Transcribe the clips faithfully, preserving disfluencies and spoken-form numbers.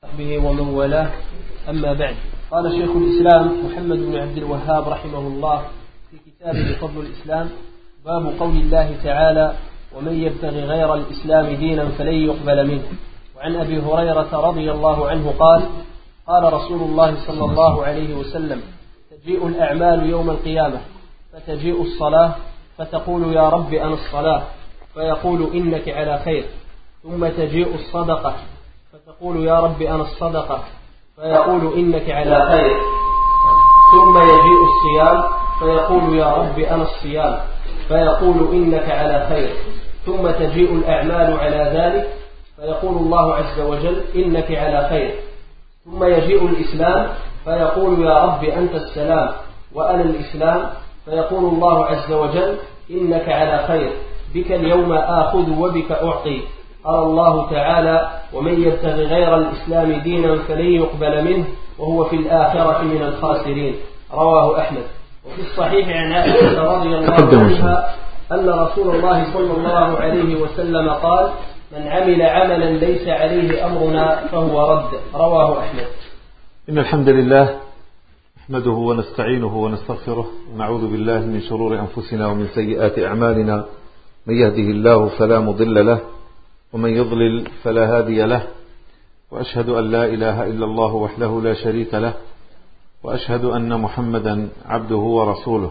به ومن والاه، أما بعد. قال شيخ الإسلام محمد بن عبد الوهاب رحمه الله في كتابه فضل الإسلام: باب قول الله تعالى: ومن يبتغي غير الإسلام دينا فلن يقبل منه. وعن أبي هريرة رضي الله عنه قال: قال رسول الله صلى الله عليه وسلم: تجيء الأعمال يوم القيامة فتجيء الصلاة فتقول يا رب أنا الصلاة، فيقول إنك على خير. ثم تجيء الصدقة فتقول يا رب أنا الصدقة، فيقول إنك على خير. ثم يجيء الصيام فيقول يا رب أنا الصيام، فيقول إنك على خير. ثم تجيء الأعمال على ذلك فيقول الله عز وجل إنك على خير. ثم يجيء الإسلام فيقول يا رب أنت السلام وأنا الإسلام، فيقول الله عز وجل إنك على خير، بك اليوم آخذ وبك أعطي. قال الله تعالى: ومن يبتغي غير الإسلام دينا فلن يقبل منه وهو في الآخرة من الخاسرين. رواه أحمد. وفي الصحيح عن عائشة رضي الله عنها أن رسول الله صلى الله عليه وسلم قال: من عمل عملا ليس عليه أمرنا فهو رد. رواه أحمد. إن الحمد لله نحمده ونستعينه ونستغفره ونعوذ بالله من شرور أنفسنا ومن سيئات أعمالنا، من يهده الله فلا مضل له ومن يضلل فلا هادي له، وأشهد أن لا إله إلا الله وحده لا شريك له، وأشهد أن محمدا عبده ورسوله.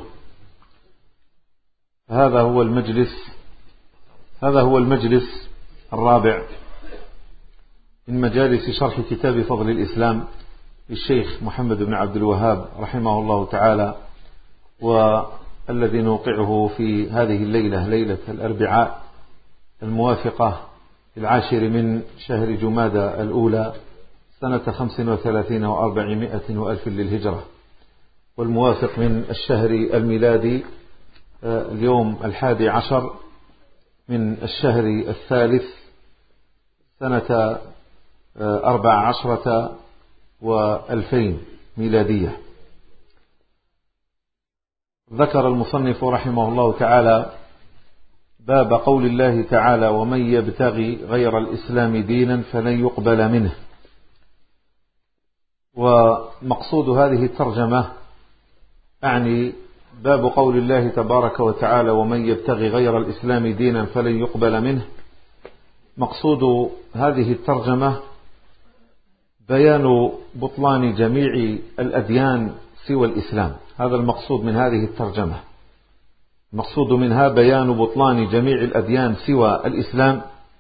هذا هو المجلس هذا هو المجلس الرابع من مجالس شرح كتاب فضل الإسلام للشيخ محمد بن عبد الوهاب رحمه الله تعالى، والذي نوقعه في هذه الليلة، ليلة الأربعاء الموافقة العاشر من شهر جمادى الأولى سنة خمس وثلاثين وأربعمائة وألف للهجرة، والموافق من الشهر الميلادي اليوم الحادي عشر من الشهر الثالث سنة أربع عشرة وألفين ميلادية. ذكر المصنف رحمه الله تعالى باب قول الله تعالى: ومن يبتغي غير الإسلام دينا فلن يقبل منه. ومقصود هذه الترجمة أعني باب قول الله تبارك وتعالى: ومن يبتغي غير الإسلام دينا فلن يقبل منه. مقصود هذه الترجمة بيان بطلان جميع الأديان سوى الإسلام. هذا المقصود من هذه الترجمة. المقصود منها بيان بطلان جميع الأديان سوى الإسلام،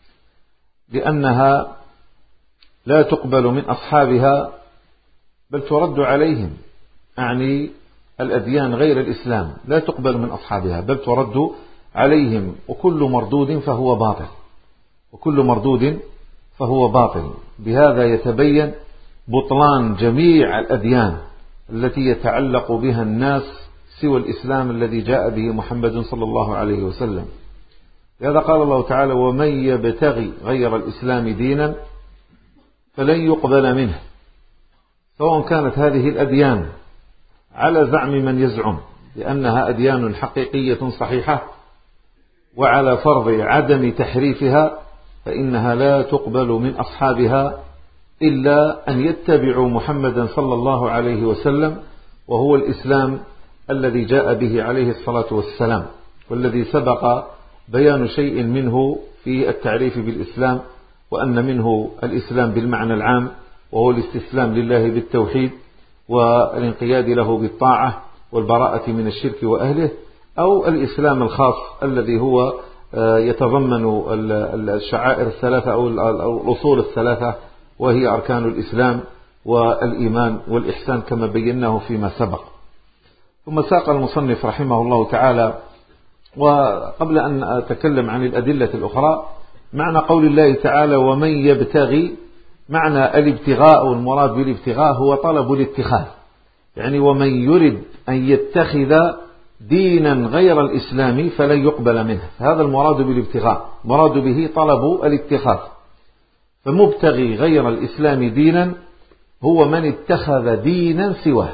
لأنها لا تقبل من أصحابها بل ترد عليهم. أعني الأديان غير الإسلام لا تقبل من أصحابها بل ترد عليهم، وكل مردود فهو باطل وكل مردود فهو باطل. بهذا يتبين بطلان جميع الأديان التي يتعلق بها الناس سوى الإسلام الذي جاء به محمد صلى الله عليه وسلم. لهذا قال الله تعالى: ومن يبتغي غير الإسلام دينا فلن يقبل منه. سواء كانت هذه الأديان على زعم من يزعم بأنها أديان حقيقية صحيحة وعلى فرض عدم تحريفها، فإنها لا تقبل من أصحابها إلا أن يتبعوا محمدا صلى الله عليه وسلم، وهو الإسلام الذي جاء به عليه الصلاة والسلام، والذي سبق بيان شيء منه في التعريف بالإسلام، وأن منه الإسلام بالمعنى العام، وهو الاستسلام لله بالتوحيد والانقياد له بالطاعة والبراءة من الشرك وأهله، أو الإسلام الخاص الذي هو يتضمن الشعائر الثلاثة أو الأصول الثلاثة، وهي أركان الإسلام والإيمان والإحسان كما بيناه فيما سبق. ثم ساق المصنف رحمه الله تعالى، وقبل أن أتكلم عن الأدلة الأخرى، معنى قول الله تعالى: ومن يبتغي، معنى الابتغاء، والمراد بالابتغاء هو طلب الاتخاذ، يعني ومن يرد أن يتخذ دينا غير الإسلام فلن يقبل منه. هذا المراد بالابتغاء، مراد به طلب الاتخاذ. فمبتغي غير الإسلام دينا هو من اتخذ دينا سواه.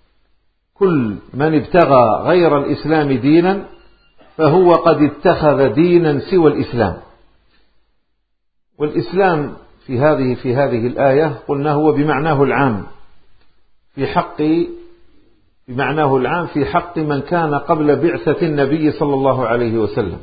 كل من ابتغى غير الإسلام دينا فهو قد اتخذ دينا سوى الإسلام. والإسلام في هذه في هذه الآية قلنا هو بمعناه العام في حق بمعناه العام في حق من كان قبل بعثة النبي صلى الله عليه وسلم.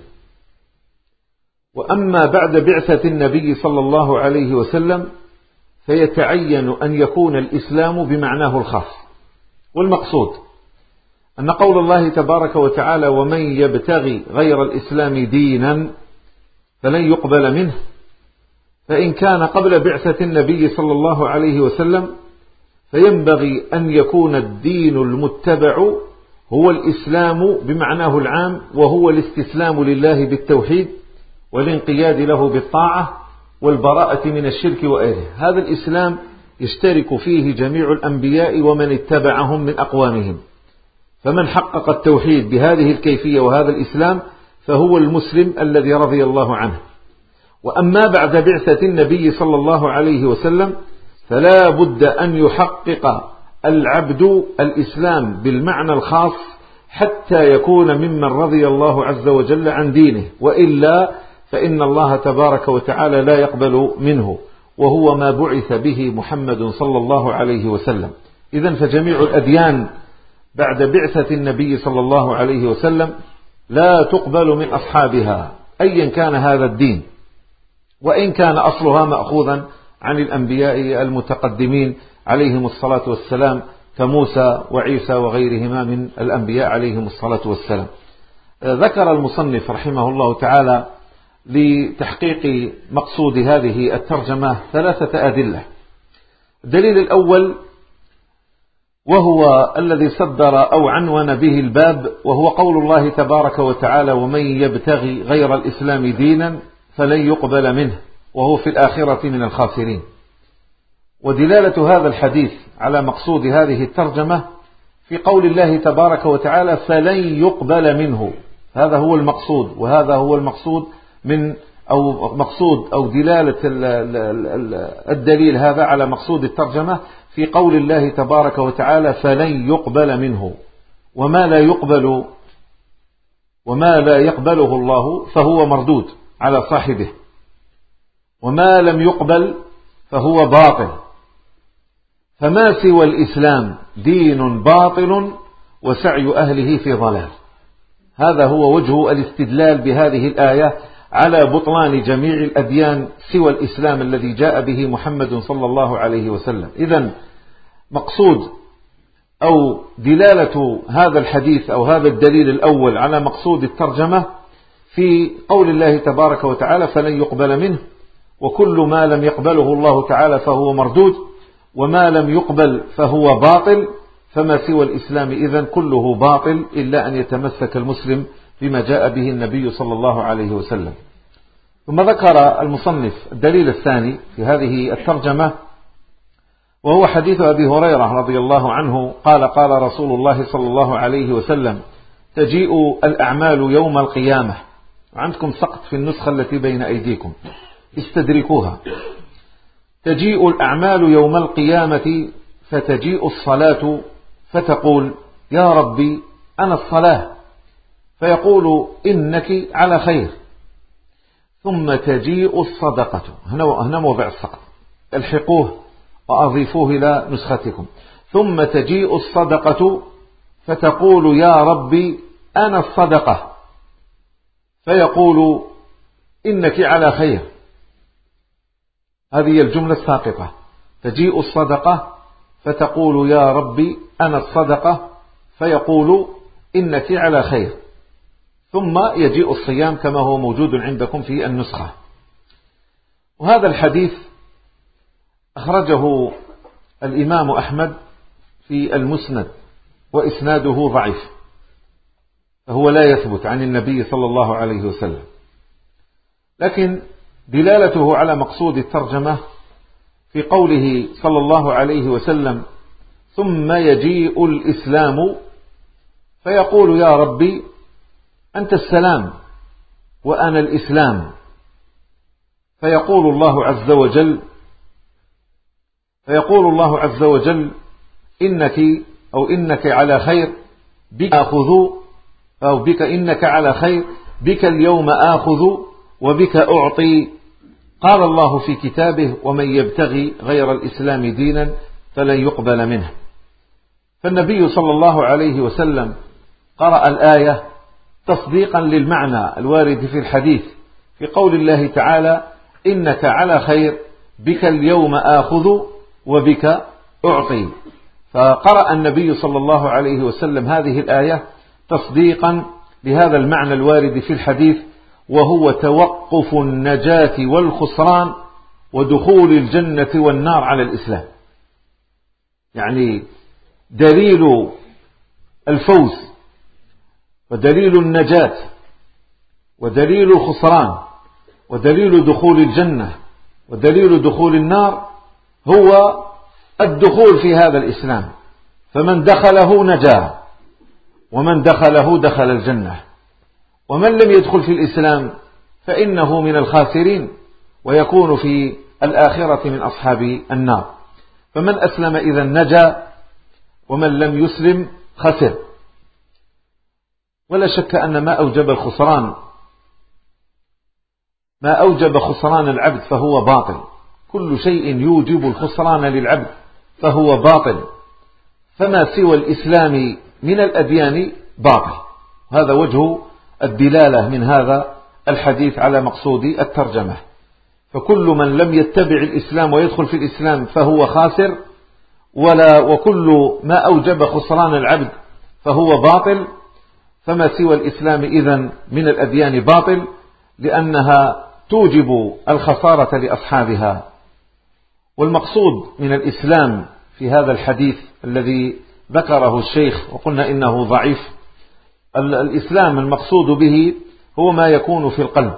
وأما بعد بعثة النبي صلى الله عليه وسلم فيتعين أن يكون الإسلام بمعناه الخاص. والمقصود أن قول الله تبارك وتعالى ومن يبتغي غير الإسلام دينا فلن يقبل منه، فإن كان قبل بعثة النبي صلى الله عليه وسلم فينبغي أن يكون الدين المتبع هو الإسلام بمعناه العام، وهو الاستسلام لله بالتوحيد والانقياد له بالطاعة والبراءة من الشرك وآله. هذا الإسلام يشترك فيه جميع الأنبياء ومن اتبعهم من أقوامهم، فمن حقق التوحيد بهذه الكيفية وهذا الإسلام فهو المسلم الذي رضي الله عنه. وأما بعد بعثة النبي صلى الله عليه وسلم فلا بد أن يحقق العبد الإسلام بالمعنى الخاص حتى يكون ممن رضي الله عز وجل عن دينه، وإلا فإن الله تبارك وتعالى لا يقبل منه، وهو ما بعث به محمد صلى الله عليه وسلم. إذن فجميع الأديان بعد بعثة النبي صلى الله عليه وسلم لا تقبل من أصحابها أيا كان هذا الدين، وإن كان أصلها مأخوذا عن الأنبياء المتقدمين عليهم الصلاة والسلام كموسى وعيسى وغيرهما من الأنبياء عليهم الصلاة والسلام. ذكر المصنف رحمه الله تعالى لتحقيق مقصود هذه الترجمة ثلاثة أدلة. الدليل الأول وهو الذي صدر أو عنون به الباب، وهو قول الله تبارك وتعالى ومن يبتغي غير الإسلام دينا فلن يقبل منه وهو في الآخرة من الخاسرين. ودلالة هذا الحديث على مقصود هذه الترجمة في قول الله تبارك وتعالى فلن يقبل منه، هذا هو المقصود، وهذا هو المقصود من أو مقصود أو دلالة الدليل هذا على مقصود الترجمة في قول الله تبارك وتعالى فلن يقبل منه. وما لا يقبل وما لا يقبله الله فهو مردود على صاحبه، وما لم يقبل فهو باطل. فما سوى الإسلام دين باطل وسعي أهله في ضلال. هذا هو وجه الاستدلال بهذه الآية على بطلان جميع الأديان سوى الإسلام الذي جاء به محمد صلى الله عليه وسلم. إذن مقصود أو دلالة هذا الحديث أو هذا الدليل الأول على مقصود الترجمة في قول الله تبارك وتعالى فلن يقبل منه، وكل ما لم يقبله الله تعالى فهو مردود، وما لم يقبل فهو باطل. فما سوى الإسلام إذن كله باطل إلا أن يتمسك المسلم بما جاء به النبي صلى الله عليه وسلم. ثم ذكر المصنف الدليل الثاني في هذه الترجمة، وهو حديث أبي هريرة رضي الله عنه قال قال رسول الله صلى الله عليه وسلم تجيء الأعمال يوم القيامة. عندكم سقط في النسخة التي بين أيديكم استدركوها. تجيء الأعمال يوم القيامة فتجيء الصلاة فتقول يا ربي أنا الصلاة، فيقول إنك على خير. ثم تجيء الصدقة، هنا موضع السقط، الحقوه وأضيفوه إلى نسختكم. ثم تجيء الصدقة فتقول يا ربي أنا الصدقة، فيقول إنك على خير. هذه الجملة الساقطة. تجيء الصدقة فتقول يا ربي أنا الصدقة، فيقول إنك على خير. ثم يجيء الصيام كما هو موجود عندكم في النسخة. وهذا الحديث أخرجه الإمام أحمد في المسند وإسناده ضعيف، فهو لا يثبت عن النبي صلى الله عليه وسلم، لكن دلالته على مقصود الترجمة في قوله صلى الله عليه وسلم ثم يجيء الإسلام فيقول يا ربي أنت السلام وأنا الإسلام، فيقول الله عز وجل فيقول الله عز وجل إنك أو إنك على خير، بك آخذ أو بك إنك على خير، بك اليوم آخذ وبك أعطي، قال الله في كتابه: ومن يبتغي غير الإسلام دينا فلن يقبل منه. فالنبي صلى الله عليه وسلم قرأ الآية تصديقا للمعنى الوارد في الحديث في قول الله تعالى: إنك على خير بك اليوم آخذ وبك أعطي. فقرأ النبي صلى الله عليه وسلم هذه الآية تصديقا لهذا المعنى الوارد في الحديث، وهو توقف النجاة والخسران ودخول الجنة والنار على الإسلام. يعني دليل الفوز ودليل النجاة ودليل الخسران ودليل دخول الجنة ودليل دخول النار هو الدخول في هذا الإسلام، فمن دخله نجا ومن دخله دخل الجنة، ومن لم يدخل في الإسلام فإنه من الخاسرين ويكون في الآخرة من أصحاب النار. فمن أسلم إذا نجا، ومن لم يسلم خسر. ولا شك أن ما أوجب الخسران ما أوجب خسران العبد فهو باطل. كل شيء يوجب الخسران للعبد فهو باطل، فما سوى الإسلام من الأديان باطل. هذا وجه الدلالة من هذا الحديث على مقصود الترجمة. فكل من لم يتبع الإسلام ويدخل في الإسلام فهو خاسر، ولا وكل ما أوجب خسران العبد فهو باطل. فما سوى الإسلام إذن من الأديان باطل، لأنها توجب الخسارة لأصحابها. والمقصود من الإسلام في هذا الحديث الذي ذكره الشيخ وقلنا إنه ضعيف، الإسلام المقصود به هو ما يكون في القلب،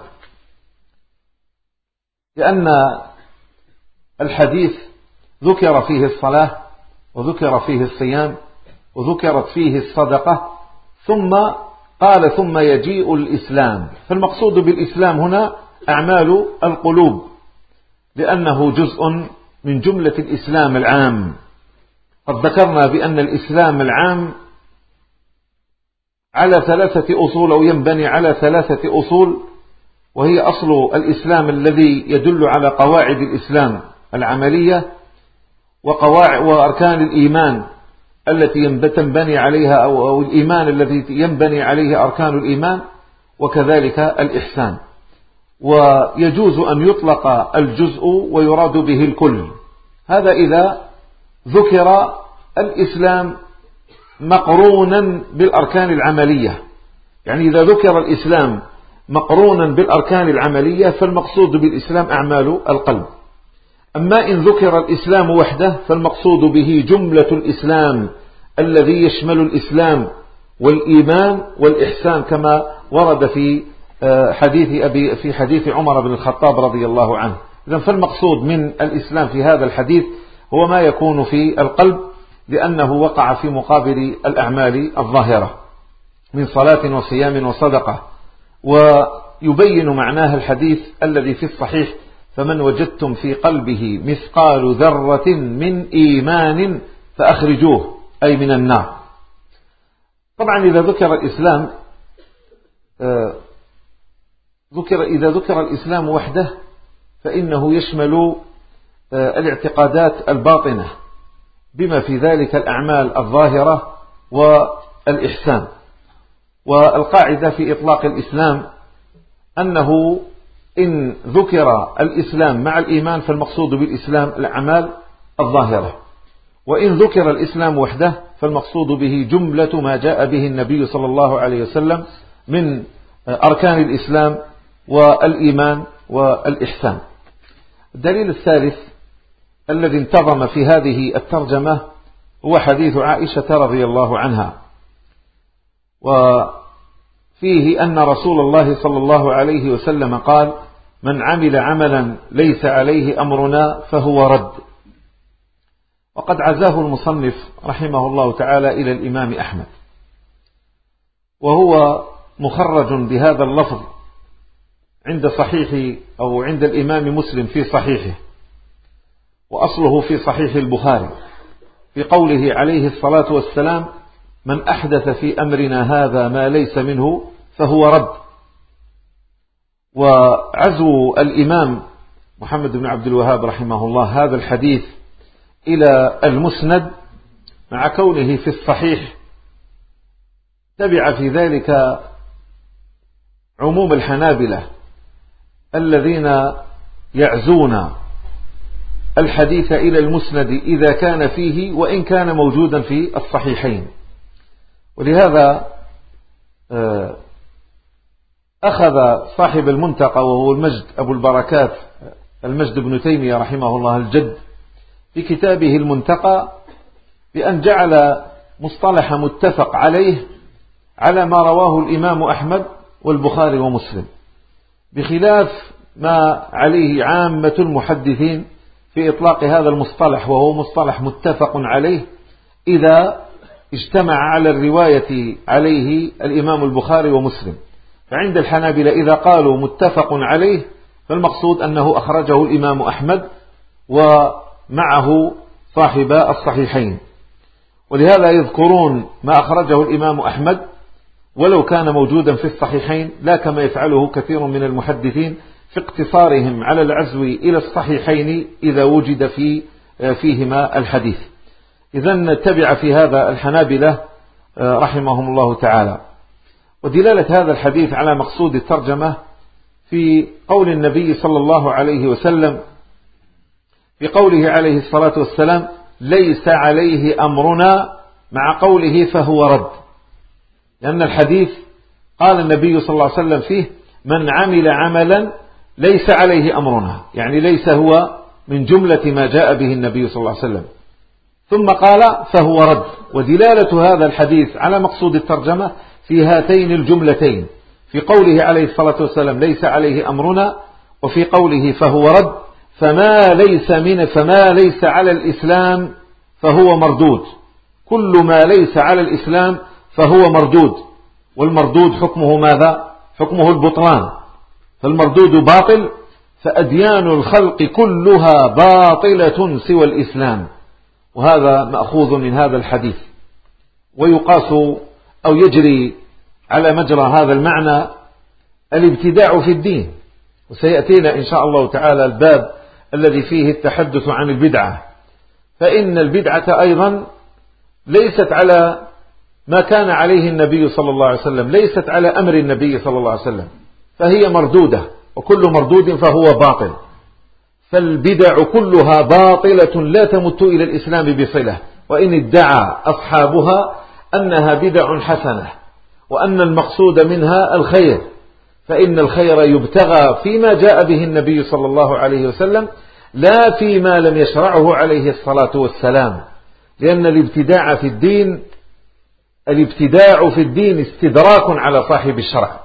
لأن الحديث ذكر فيه الصلاة وذكر فيه الصيام وذكرت فيه الصدقة، ثم قال ثم يجيء الإسلام. فالمقصود بالإسلام هنا أعمال القلوب، لأنه جزء من جملة الإسلام العام. قد ذكرنا بأن الإسلام العام على ثلاثة أصول أو ينبني على ثلاثة أصول، وهي أصل الإسلام الذي يدل على قواعد الإسلام العملية، وقواعد وأركان الإيمان التي تنبني عليها أو الإيمان الذي ينبني عليه أركان الإيمان، وكذلك الإحسان. ويجوز أن يطلق الجزء ويراد به الكل. هذا إذا ذكر الإسلام مقرونا بالأركان العملية، يعني إذا ذكر الإسلام مقرونا بالأركان العملية فالمقصود بالإسلام أعمال القلب. أما إن ذكر الإسلام وحده فالمقصود به جملة الإسلام الذي يشمل الإسلام والإيمان والإحسان، كما ورد في حديث أبي في حديث عمر بن الخطاب رضي الله عنه. إذن فالمقصود من الإسلام في هذا الحديث هو ما يكون في القلب، لأنه وقع في مقابل الأعمال الظاهرة من صلاة وصيام وصدقة. ويبين معناه الحديث الذي في الصحيح: فمن وجدتم في قلبه مثقال ذرة من إيمان فأخرجوه، أي من النار. طبعا إذا ذكر الإسلام ذكر إذا ذكر الإسلام وحده فإنه يشمل الاعتقادات الباطنة بما في ذلك الأعمال الظاهرة والإحسان. والقاعدة في إطلاق الإسلام أنه إن ذكر الإسلام مع الإيمان فالمقصود بالإسلام الأعمال الظاهرة، وإن ذكر الإسلام وحده فالمقصود به جملة ما جاء به النبي صلى الله عليه وسلم من أركان الإسلام والإيمان والإحسان. الدليل الثالث الذي انتظم في هذه الترجمة هو حديث عائشة رضي الله عنها، وفيه أن رسول الله صلى الله عليه وسلم قال: من عمل عملا ليس عليه أمرنا فهو رد. وقد عزاه المصنف رحمه الله تعالى إلى الإمام أحمد، وهو مخرج بهذا اللفظ عند صحيح أو عند الإمام مسلم في صحيحه، وأصله في صحيح البخاري في قوله عليه الصلاة والسلام: من أحدث في أمرنا هذا ما ليس منه فهو رد. وعزو الإمام محمد بن عبد الوهاب رحمه الله هذا الحديث إلى المسند مع كونه في الصحيح، تبع في ذلك عموم الحنابلة الذين يعزون الحديث إلى المسند إذا كان فيه وإن كان موجودا في الصحيحين. ولهذا أخذ صاحب المنتقى وهو المجد أبو البركات المجد بن تيمية رحمه الله الجد في كتابه المنتقى بأن جعل مصطلح متفق عليه على ما رواه الإمام أحمد والبخاري ومسلم، بخلاف ما عليه عامة المحدثين في إطلاق هذا المصطلح، وهو مصطلح متفق عليه إذا اجتمع على الرواية عليه الإمام البخاري ومسلم. فعند الحنابلة إذا قالوا متفق عليه فالمقصود أنه أخرجه الإمام أحمد ومعه صاحب الصحيحين، ولهذا يذكرون ما أخرجه الإمام أحمد ولو كان موجودا في الصحيحين، لا كما يفعله كثير من المحدثين في اقتصارهم على العزو إلى الصحيحين إذا وجد في فيهما الحديث. إذن تبع في هذا الحنابلة رحمهم الله تعالى. ودلالة هذا الحديث على مقصود الترجمة في قول النبي صلى الله عليه وسلم في قوله عليه الصلاة والسلام ليس عليه أمرنا، مع قوله فهو رد، لأن الحديث قال النبي صلى الله عليه وسلم فيه من عمل عملا ليس عليه أمرنا، يعني ليس هو من جملة ما جاء به النبي صلى الله عليه وسلم، ثم قال فهو رد. ودلالة هذا الحديث على مقصود الترجمة في هاتين الجملتين، في قوله عليه الصلاة والسلام ليس عليه أمرنا، وفي قوله فهو رد، فما ليس من فما ليس على الإسلام فهو مردود، كل ما ليس على الإسلام فهو مردود، والمردود حكمه ماذا؟ حكمه البطلان، فالمردود باطل، فأديان الخلق كلها باطلة سوى الإسلام، وهذا مأخوذ من هذا الحديث. ويقاس أو يجري على مجرى هذا المعنى الابتداع في الدين، وسيأتينا إن شاء الله تعالى الباب الذي فيه التحدث عن البدعة، فإن البدعة أيضا ليست على ما كان عليه النبي صلى الله عليه وسلم، ليست على أمر النبي صلى الله عليه وسلم، فهي مردودة، وكل مردود فهو باطل. فالبدع كلها باطلة لا تمت إلى الإسلام بصلة، وإن ادعى أصحابها أنها بدع حسنة وأن المقصود منها الخير، فإن الخير يبتغى فيما جاء به النبي صلى الله عليه وسلم لا فيما لم يشرعه عليه الصلاة والسلام، لأن الابتداع في الدين الابتداع في الدين استدراك على صاحب الشرع،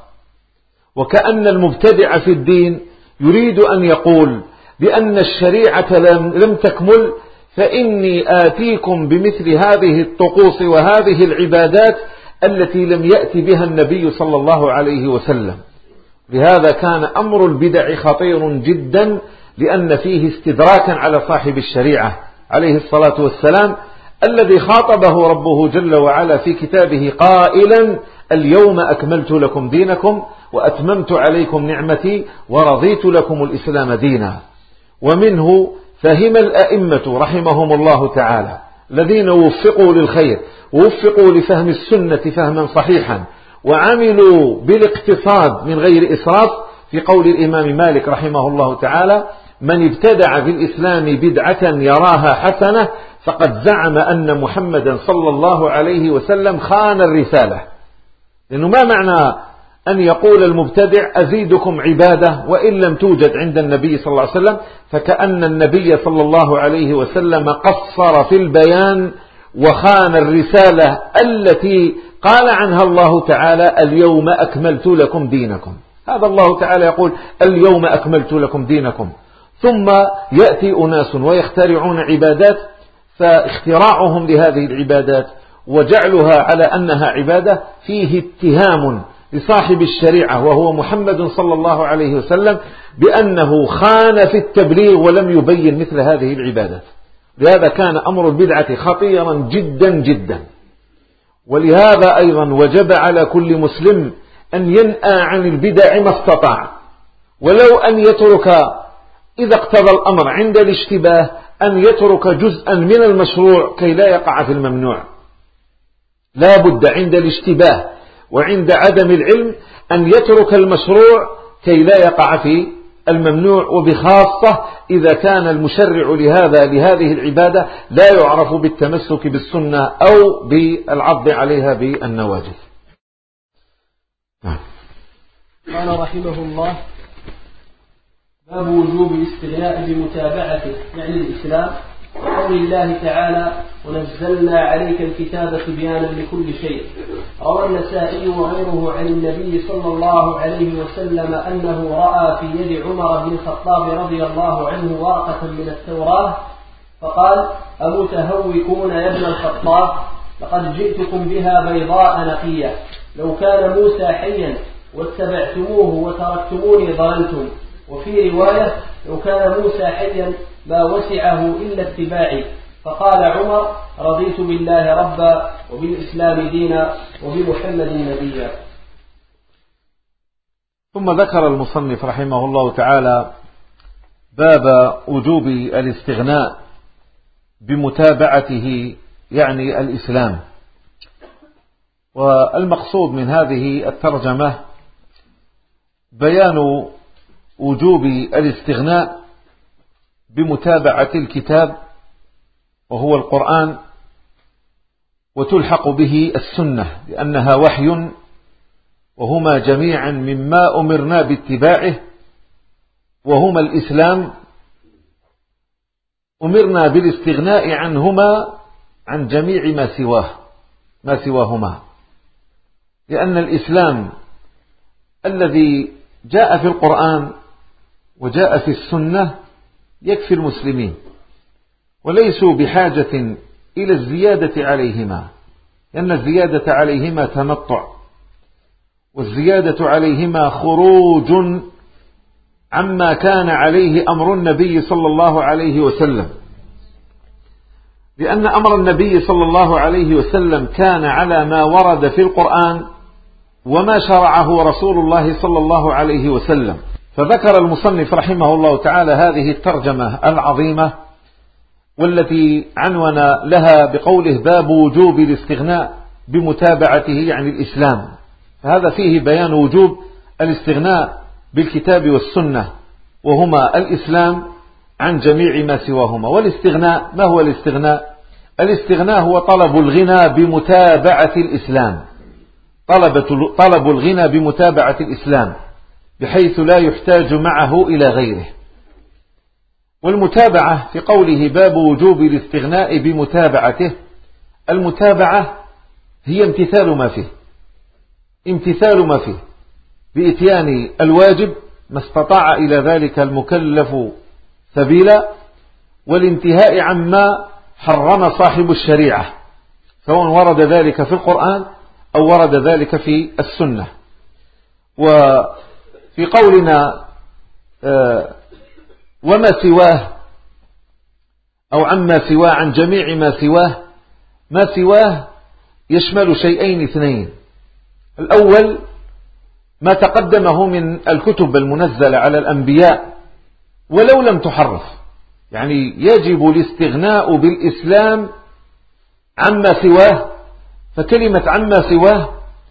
وكأن المبتدع في الدين يريد أن يقول بأن الشريعة لم تكمل، فإني آتيكم بمثل هذه الطقوس وهذه العبادات التي لم يأتي بها النبي صلى الله عليه وسلم. لهذا كان أمر البدع خطير جدا، لأن فيه استدراكا على صاحب الشريعة عليه الصلاة والسلام، الذي خاطبه ربه جل وعلا في كتابه قائلا اليوم أكملت لكم دينكم وأتممت عليكم نعمتي ورضيت لكم الإسلام دينا. ومنه فهم الأئمة رحمهم الله تعالى الذين وفقوا للخير ووفقوا لفهم السنة فهما صحيحا وعملوا بالاقتصاد من غير إسراف، في قول الإمام مالك رحمه الله تعالى من ابتدع في الإسلام بدعة يراها حسنة فقد زعم أن محمدا صلى الله عليه وسلم خان الرسالة. لأنه ما معنى أن يقول المبتدع أزيدكم عبادة وإن لم توجد عند النبي صلى الله عليه وسلم، فكأن النبي صلى الله عليه وسلم قصر في البيان وخان الرسالة التي قال عنها الله تعالى اليوم أكملت لكم دينكم. هذا الله تعالى يقول اليوم أكملت لكم دينكم، ثم يأتي أناس ويخترعون عبادات، فاختراعهم لهذه العبادات وجعلها على أنها عبادة فيه اتهام لصاحب الشريعة وهو محمد صلى الله عليه وسلم بأنه خان في التبليغ ولم يبين مثل هذه العبادات. لهذا كان أمر البدعة خطيرا جدا جدا. ولهذا أيضا وجب على كل مسلم أن ينأى عن البدع ما استطاع، ولو أن يترك إذا اقتضى الأمر عند الاشتباه أن يترك جزءا من المشروع كي لا يقع في الممنوع. لا بد عند الاشتباه وعند عدم العلم أن يترك المشروع كي لا يقع في الممنوع، وبخاصة إذا كان المشرع لهذا لهذه العبادة لا يعرف بالتمسك بالسنة أو بالعض عليها بالنواجذ. قال رحمه الله: باب وجوب الاستغناء بمتابعته يعني الإسلام، وقول الله تعالى: ونزلنا عليك الكتاب تبيانا لكل شيء. روى النسائي وغيره عن النبي صلى الله عليه وسلم أنه رأى في يد عمر بن الخطاب رضي الله عنه ورقة من التوراة فقال: أمتهوكون يا ابن الخطاب، لقد جئتكم بها بيضاء نقية، لو كان موسى حيا واتبعتموه وتركتموني ضللتم. وفي رواية: لو كان موسى حيا ما وسعه إلا اتباعي. فقال عمر: رضيت بالله ربا وبالإسلام دينا وبمحمد نبيا. ثم ذكر المصنف رحمه الله تعالى باب وجوب الاستغناء بمتابعته يعني الإسلام. والمقصود من هذه الترجمة بيان وجوب الاستغناء بمتابعة الكتاب وهو القرآن، وتلحق به السنة لأنها وحي، وهما جميعا مما أمرنا باتباعه، وهما الإسلام أمرنا بالاستغناء عنهما عن جميع ما سواه ما سواهما، لأن الإسلام الذي جاء في القرآن وجاء في السنة يكفي المسلمين، وليسوا بحاجة إلى الزيادة عليهما، لأن الزيادة عليهما تنطع، والزيادة عليهما خروج عما كان عليه أمر النبي صلى الله عليه وسلم، لأن أمر النبي صلى الله عليه وسلم كان على ما ورد في القرآن وما شرعه رسول الله صلى الله عليه وسلم. فذكر المصنف رحمه الله تعالى هذه الترجمة العظيمة والتي عنون لها بقوله باب وجوب الاستغناء بمتابعته يعني الإسلام. فهذا فيه بيان وجوب الاستغناء بالكتاب والسنة، وهما الإسلام، عن جميع ما سواهما. والاستغناء ما هو الاستغناء؟ الاستغناء هو طلب الغنى بمتابعة الإسلام، طلب الغنى بمتابعة الإسلام بحيث لا يحتاج معه إلى غيره. والمتابعة في قوله باب وجوب الاستغناء بمتابعته، المتابعة هي امتثال ما فيه امتثال ما فيه بإتيان الواجب ما استطاع إلى ذلك المكلف سبيلا، والانتهاء عما حرم صاحب الشريعة، سواء ورد ذلك في القرآن أو ورد ذلك في السنة. وفي قولنا وما سواه أو عما سواه عن جميع ما سواه، ما سواه يشمل شيئين اثنين: الأول ما تقدمه من الكتب المنزلة على الأنبياء ولو لم تحرف، يعني يجب الاستغناء بالإسلام عما سواه. فكلمة عما سواه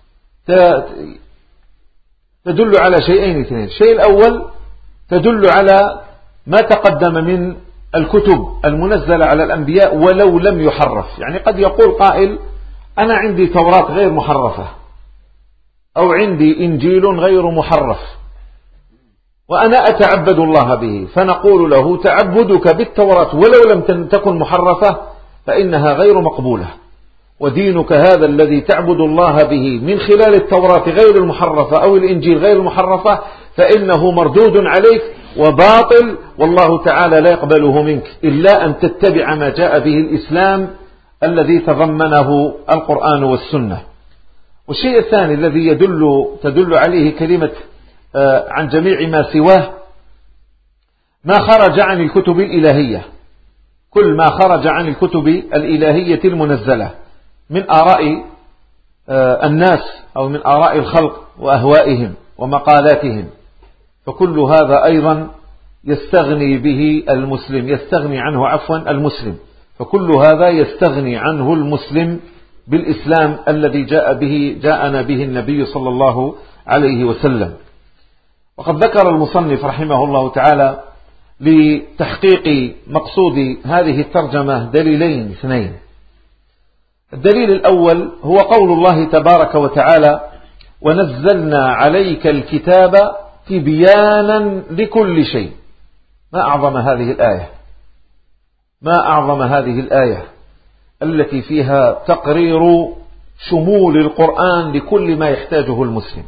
تدل على شيئين اثنين: الشيء الأول تدل على ما تقدم من الكتب المنزلة على الأنبياء ولو لم يحرف، يعني قد يقول قائل أنا عندي توراة غير محرفة أو عندي إنجيل غير محرف وأنا أتعبد الله به، فنقول له تعبدك بالتوراة ولو لم تكن محرفة فإنها غير مقبولة، ودينك هذا الذي تعبد الله به من خلال التوراة غير المحرفة أو الإنجيل غير المحرفة فإنه مردود عليك وباطل، والله تعالى لا يقبله منك إلا أن تتبع ما جاء به الإسلام الذي تضمنه القرآن والسنة. والشيء الثاني الذي يدل تدل عليه كلمة عن جميع ما سواه ما خرج عن الكتب الإلهية، كل ما خرج عن الكتب الإلهية المنزلة من آراء الناس أو من آراء الخلق وأهوائهم ومقالاتهم، فكل هذا أيضا يستغني به المسلم، يستغني عنه عفوا المسلم، فكل هذا يستغني عنه المسلم بالإسلام الذي جاء به جاءنا به النبي صلى الله عليه وسلم. وقد ذكر المصنف رحمه الله تعالى لتحقيق مقصود هذه الترجمة دليلين اثنين. الدليل الأول هو قول الله تبارك وتعالى: ونزلنا عليك الكتاب تبيانا لكل شيء. ما أعظم هذه الآية، ما أعظم هذه الآية التي فيها تقرير شمول القرآن لكل ما يحتاجه المسلم،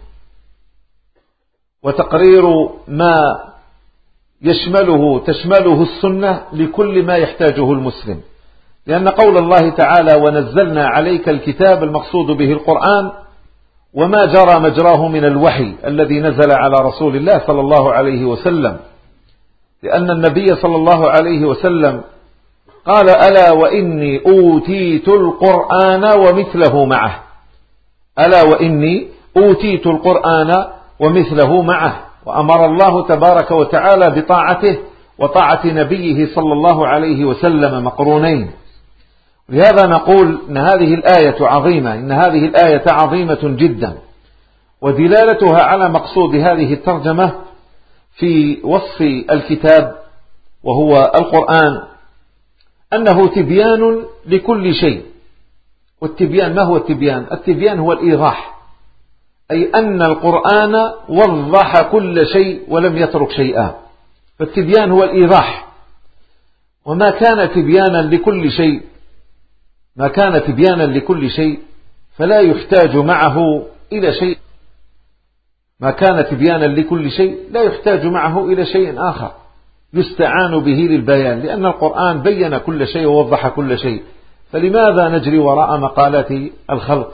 وتقرير ما يشمله تشمله السنة لكل ما يحتاجه المسلم. لأن قول الله تعالى: ونزلنا عليك الكتاب، المقصود به القرآن وما جرى مجراه من الوحي الذي نزل على رسول الله صلى الله عليه وسلم، لأن النبي صلى الله عليه وسلم قال: ألا وإني أوتيت القرآن ومثله معه، ألا وإني أوتيت القرآن ومثله معه. وأمر الله تبارك وتعالى بطاعته وطاعة نبيه صلى الله عليه وسلم مقرونين. لهذا نقول إن هذه الآية عظيمة، إن هذه الآية عظيمة جدا، ودلالتها على مقصود هذه الترجمة في وصف الكتاب وهو القرآن أنه تبيان لكل شيء. والتبيان ما هو التبيان؟ التبيان هو الإيضاح، أي أن القرآن وضح كل شيء ولم يترك شيئا، فالتبيان هو الإيضاح. وما كان تبيانا لكل شيء ما كان تبيانا لكل شيء فلا يحتاج معه إلى شيء ما كان تبيانا لكل شيء لا يحتاج معه إلى شيء آخر يستعان به للبيان، لأن القرآن بين كل شيء ووضح كل شيء. فلماذا نجري وراء مقالات الخلق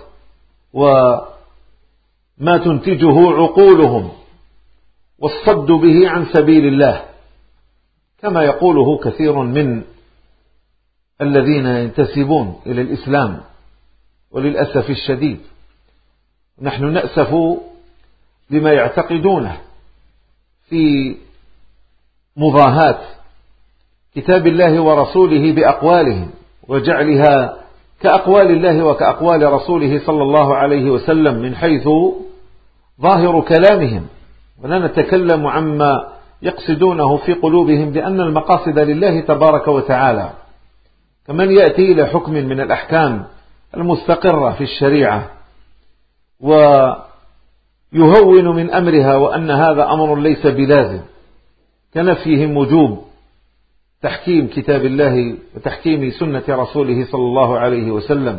وما تنتجه عقولهم والصد به عن سبيل الله، كما يقوله كثير من الذين ينتسبون إلى الإسلام؟ وللأسف الشديد نحن نأسف لما يعتقدونه في مضاهاة كتاب الله ورسوله بأقوالهم، وجعلها كأقوال الله وكأقوال رسوله صلى الله عليه وسلم من حيث ظاهر كلامهم، ولا نتكلم عما يقصدونه في قلوبهم، لأن المقاصد لله تبارك وتعالى. كمن يأتي إلى حكم من الأحكام المستقرة في الشريعة ويهون من أمرها وأن هذا أمر ليس بلازم، كنفيهم وجوب تحكيم كتاب الله وتحكيم سنة رسوله صلى الله عليه وسلم،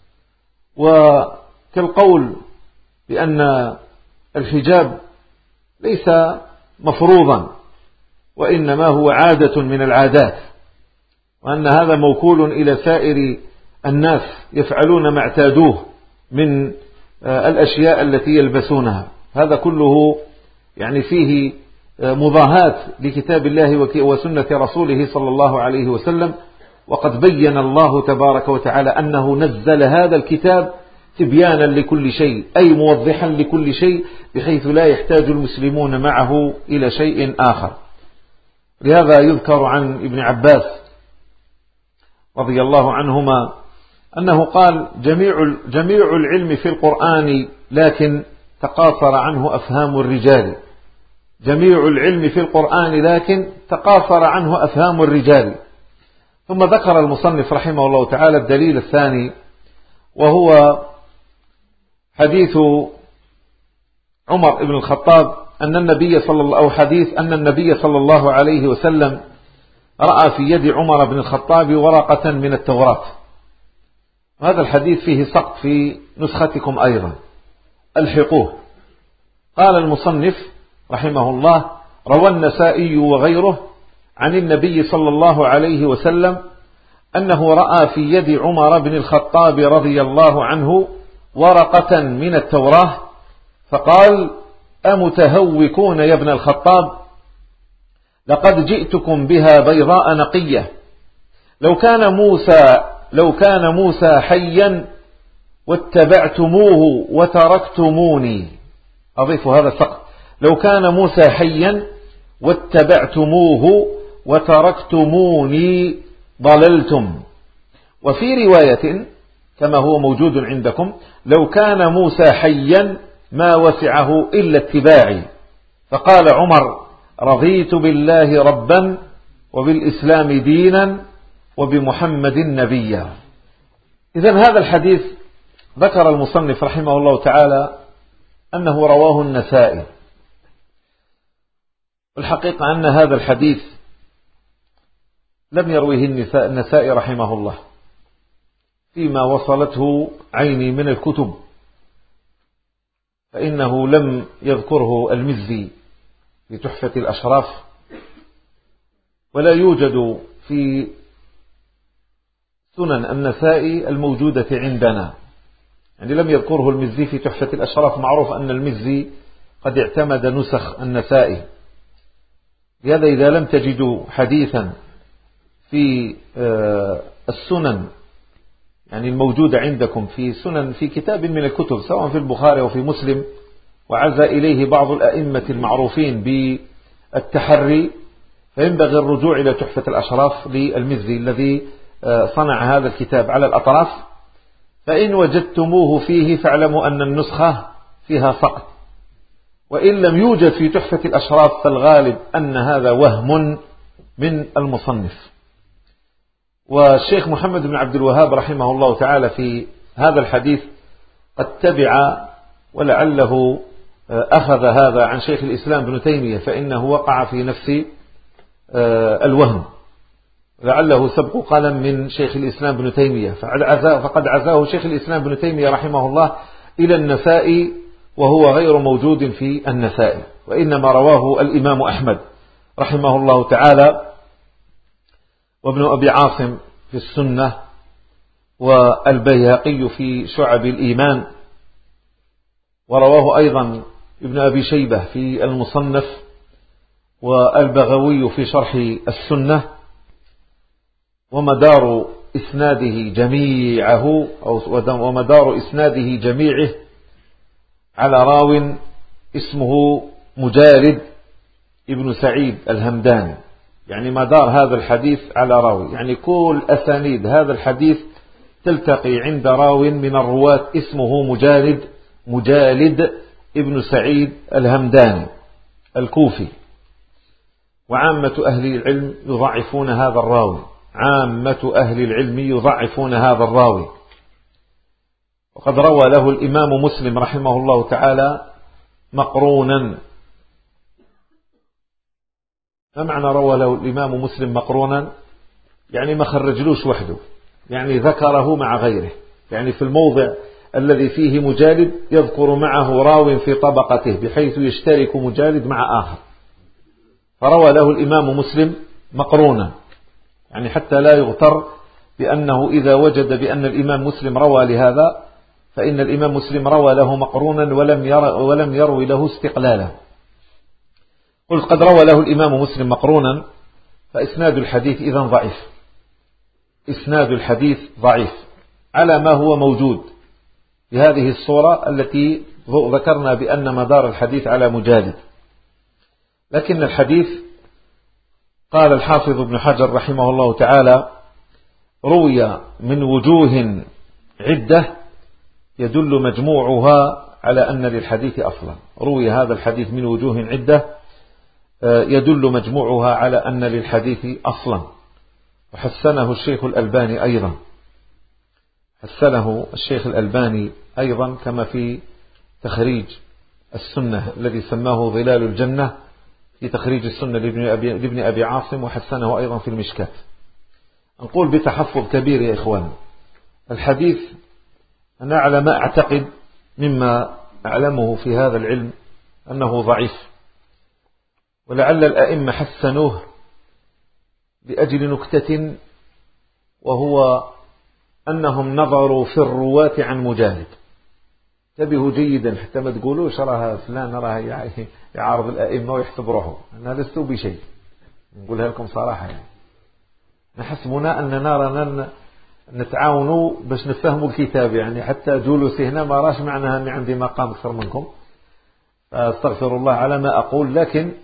وكالقول بأن الحجاب ليس مفروضا وإنما هو عادة من العادات، وأن هذا موكول إلى سائر الناس يفعلون ما اعتادوه من الأشياء التي يلبسونها. هذا كله يعني فيه مضاهاة لكتاب الله وسنة رسوله صلى الله عليه وسلم. وقد بين الله تبارك وتعالى أنه نزل هذا الكتاب تبيانا لكل شيء، أي موضحا لكل شيء، بحيث لا يحتاج المسلمون معه إلى شيء آخر. لهذا يذكر عن ابن عباس رضي الله عنهما أنه قال: جميع جميع العلم في القرآن لكن تقاصر عنه أفهام الرجال. جميع العلم في القرآن لكن تقاصر عنه أفهام الرجال. ثم ذكر المصنف رحمه الله تعالى الدليل الثاني، وهو حديث عمر بن الخطاب أن النبي صلى الله أو حديث أن النبي صلى الله عليه وسلم رأى في يد عمر بن الخطاب ورقة من التوراة. هذا الحديث فيه سقط في نسختكم أيضا، ألحقوه. قال المصنف رحمه الله: روى النسائي وغيره عن النبي صلى الله عليه وسلم أنه رأى في يد عمر بن الخطاب رضي الله عنه ورقة من التوراة، فقال: أمتهوكون يا ابن الخطاب؟ لقد جئتكم بها بيضاء نقية، لو كان موسى لو كان موسى حيا واتبعتموه وتركتموني. أضيف هذا السقط: لو كان موسى حيا واتبعتموه وتركتموني ضللتم. وفي رواية كما هو موجود عندكم: لو كان موسى حيا ما وسعه إلا اتباعي. فقال عمر: رضيت بالله ربا وبالإسلام دينا وبمحمد نبيا. إذن هذا الحديث ذكر المصنف رحمه الله تعالى أنه رواه النسائي. والحقيقة أن هذا الحديث لم يرويه النسائي رحمه الله فيما وصلته عيني من الكتب، فإنه لم يذكره المزي في تحفة الأشراف، ولا يوجد في سنن النسائي الموجودة عندنا، يعني لم يذكره المزي في تحفة الأشراف. معروف أن المزي قد اعتمد نسخ النسائي، لهذا إذا لم تجدوا حديثا في السنن يعني الموجودة عندكم في سنن في كتاب من الكتب سواء في البخاري أو في مسلم وعزى إليه بعض الأئمة المعروفين بالتحري، فينبغي الرجوع إلى تحفة الأشراف للمزي الذي صنع هذا الكتاب على الأطراف. فإن وجدتموه فيه فاعلموا أن النسخة فيها سقط، وإن لم يوجد في تحفة الأشراف فالغالب أن هذا وهم من المصنف. والشيخ محمد بن عبد الوهاب رحمه الله تعالى في هذا الحديث قد تبع ولعله أخذ هذا عن شيخ الإسلام ابن تيمية، فإنه وقع في نفس الوهم، لعله سبق قلم من شيخ الإسلام ابن تيمية، فقد عزاه شيخ الإسلام ابن تيمية رحمه الله إلى النسائي وهو غير موجود في النسائي، وإنما رواه الإمام أحمد رحمه الله تعالى وابن أبي عاصم في السنة والبيهقي في شعب الإيمان، ورواه أيضا ابن أبي شيبة في المصنف والبغوي في شرح السنة. ومدار إسناده جميعه أو ومدار إسناده جميعه على راو اسمه مجالد ابن سعيد الهمداني، يعني مدار هذا الحديث على راوي، يعني كل أسانيد هذا الحديث تلتقي عند راو من الرواة اسمه مجالد مجالد ابن سعيد الهمداني الكوفي. وعامة أهل العلم يضعفون هذا الراوي، عامة أهل العلم يضعفون هذا الراوي. وقد روى له الإمام مسلم رحمه الله تعالى مقرونا. ما معنى روى له الإمام مسلم مقرونا؟ يعني ما خرجلوش وحده، يعني ذكره مع غيره، يعني في الموضع الذي فيه مجالد يذكر معه راو في طبقته بحيث يشترك مجالد مع آخر، فروى له الإمام مسلم مقرونا، يعني حتى لا يغتر بأنه إذا وجد بأن الإمام مسلم روى لهذا فإن الإمام مسلم روى له مقرونا ولم يرو ولم يروي له استقلالا. قلت قد روى له الإمام مسلم مقرونا، فإسناد الحديث إذن ضعيف، إسناد الحديث ضعيف على ما هو موجود بهذه الصورة التي ذكرنا بأن مدار الحديث على مجالد. لكن الحديث قال الحافظ ابن حجر رحمه الله تعالى روي من وجوه عدة يدل مجموعها على أن للحديث أصلا. روي هذا الحديث من وجوه عدة يدل مجموعها على أن للحديث أصلا، وحسنه الشيخ الألباني أيضا، حسنه الشيخ الألباني أيضا كما في تخريج السنة الذي سماه ظلال الجنة في تخريج السنة لابن أبي, لابن أبي عاصم، وحسنه أيضا في المشكاة. نقول بتحفظ كبير يا إخوان، الحديث أنا على ما أعتقد مما أعلمه في هذا العلم أنه ضعيف، ولعل الأئمة حسنوه لأجل نكتة، وهو أنهم نظروا في الرواة عن مجالد. انتبهوا جيدا حتى ما تقولوش راها فلان راها يعارض الأئمة ويحسب روحه، أنا لست بشيء، نقولها لكم صراحة، يعني نحسبنا أننا رانا نتعاونوا باش نفهموا الكتاب، يعني حتى جلوسي هنا ما راش معناها أني عندي مقام أكثر منكم، فاستغفر الله على ما أقول. لكن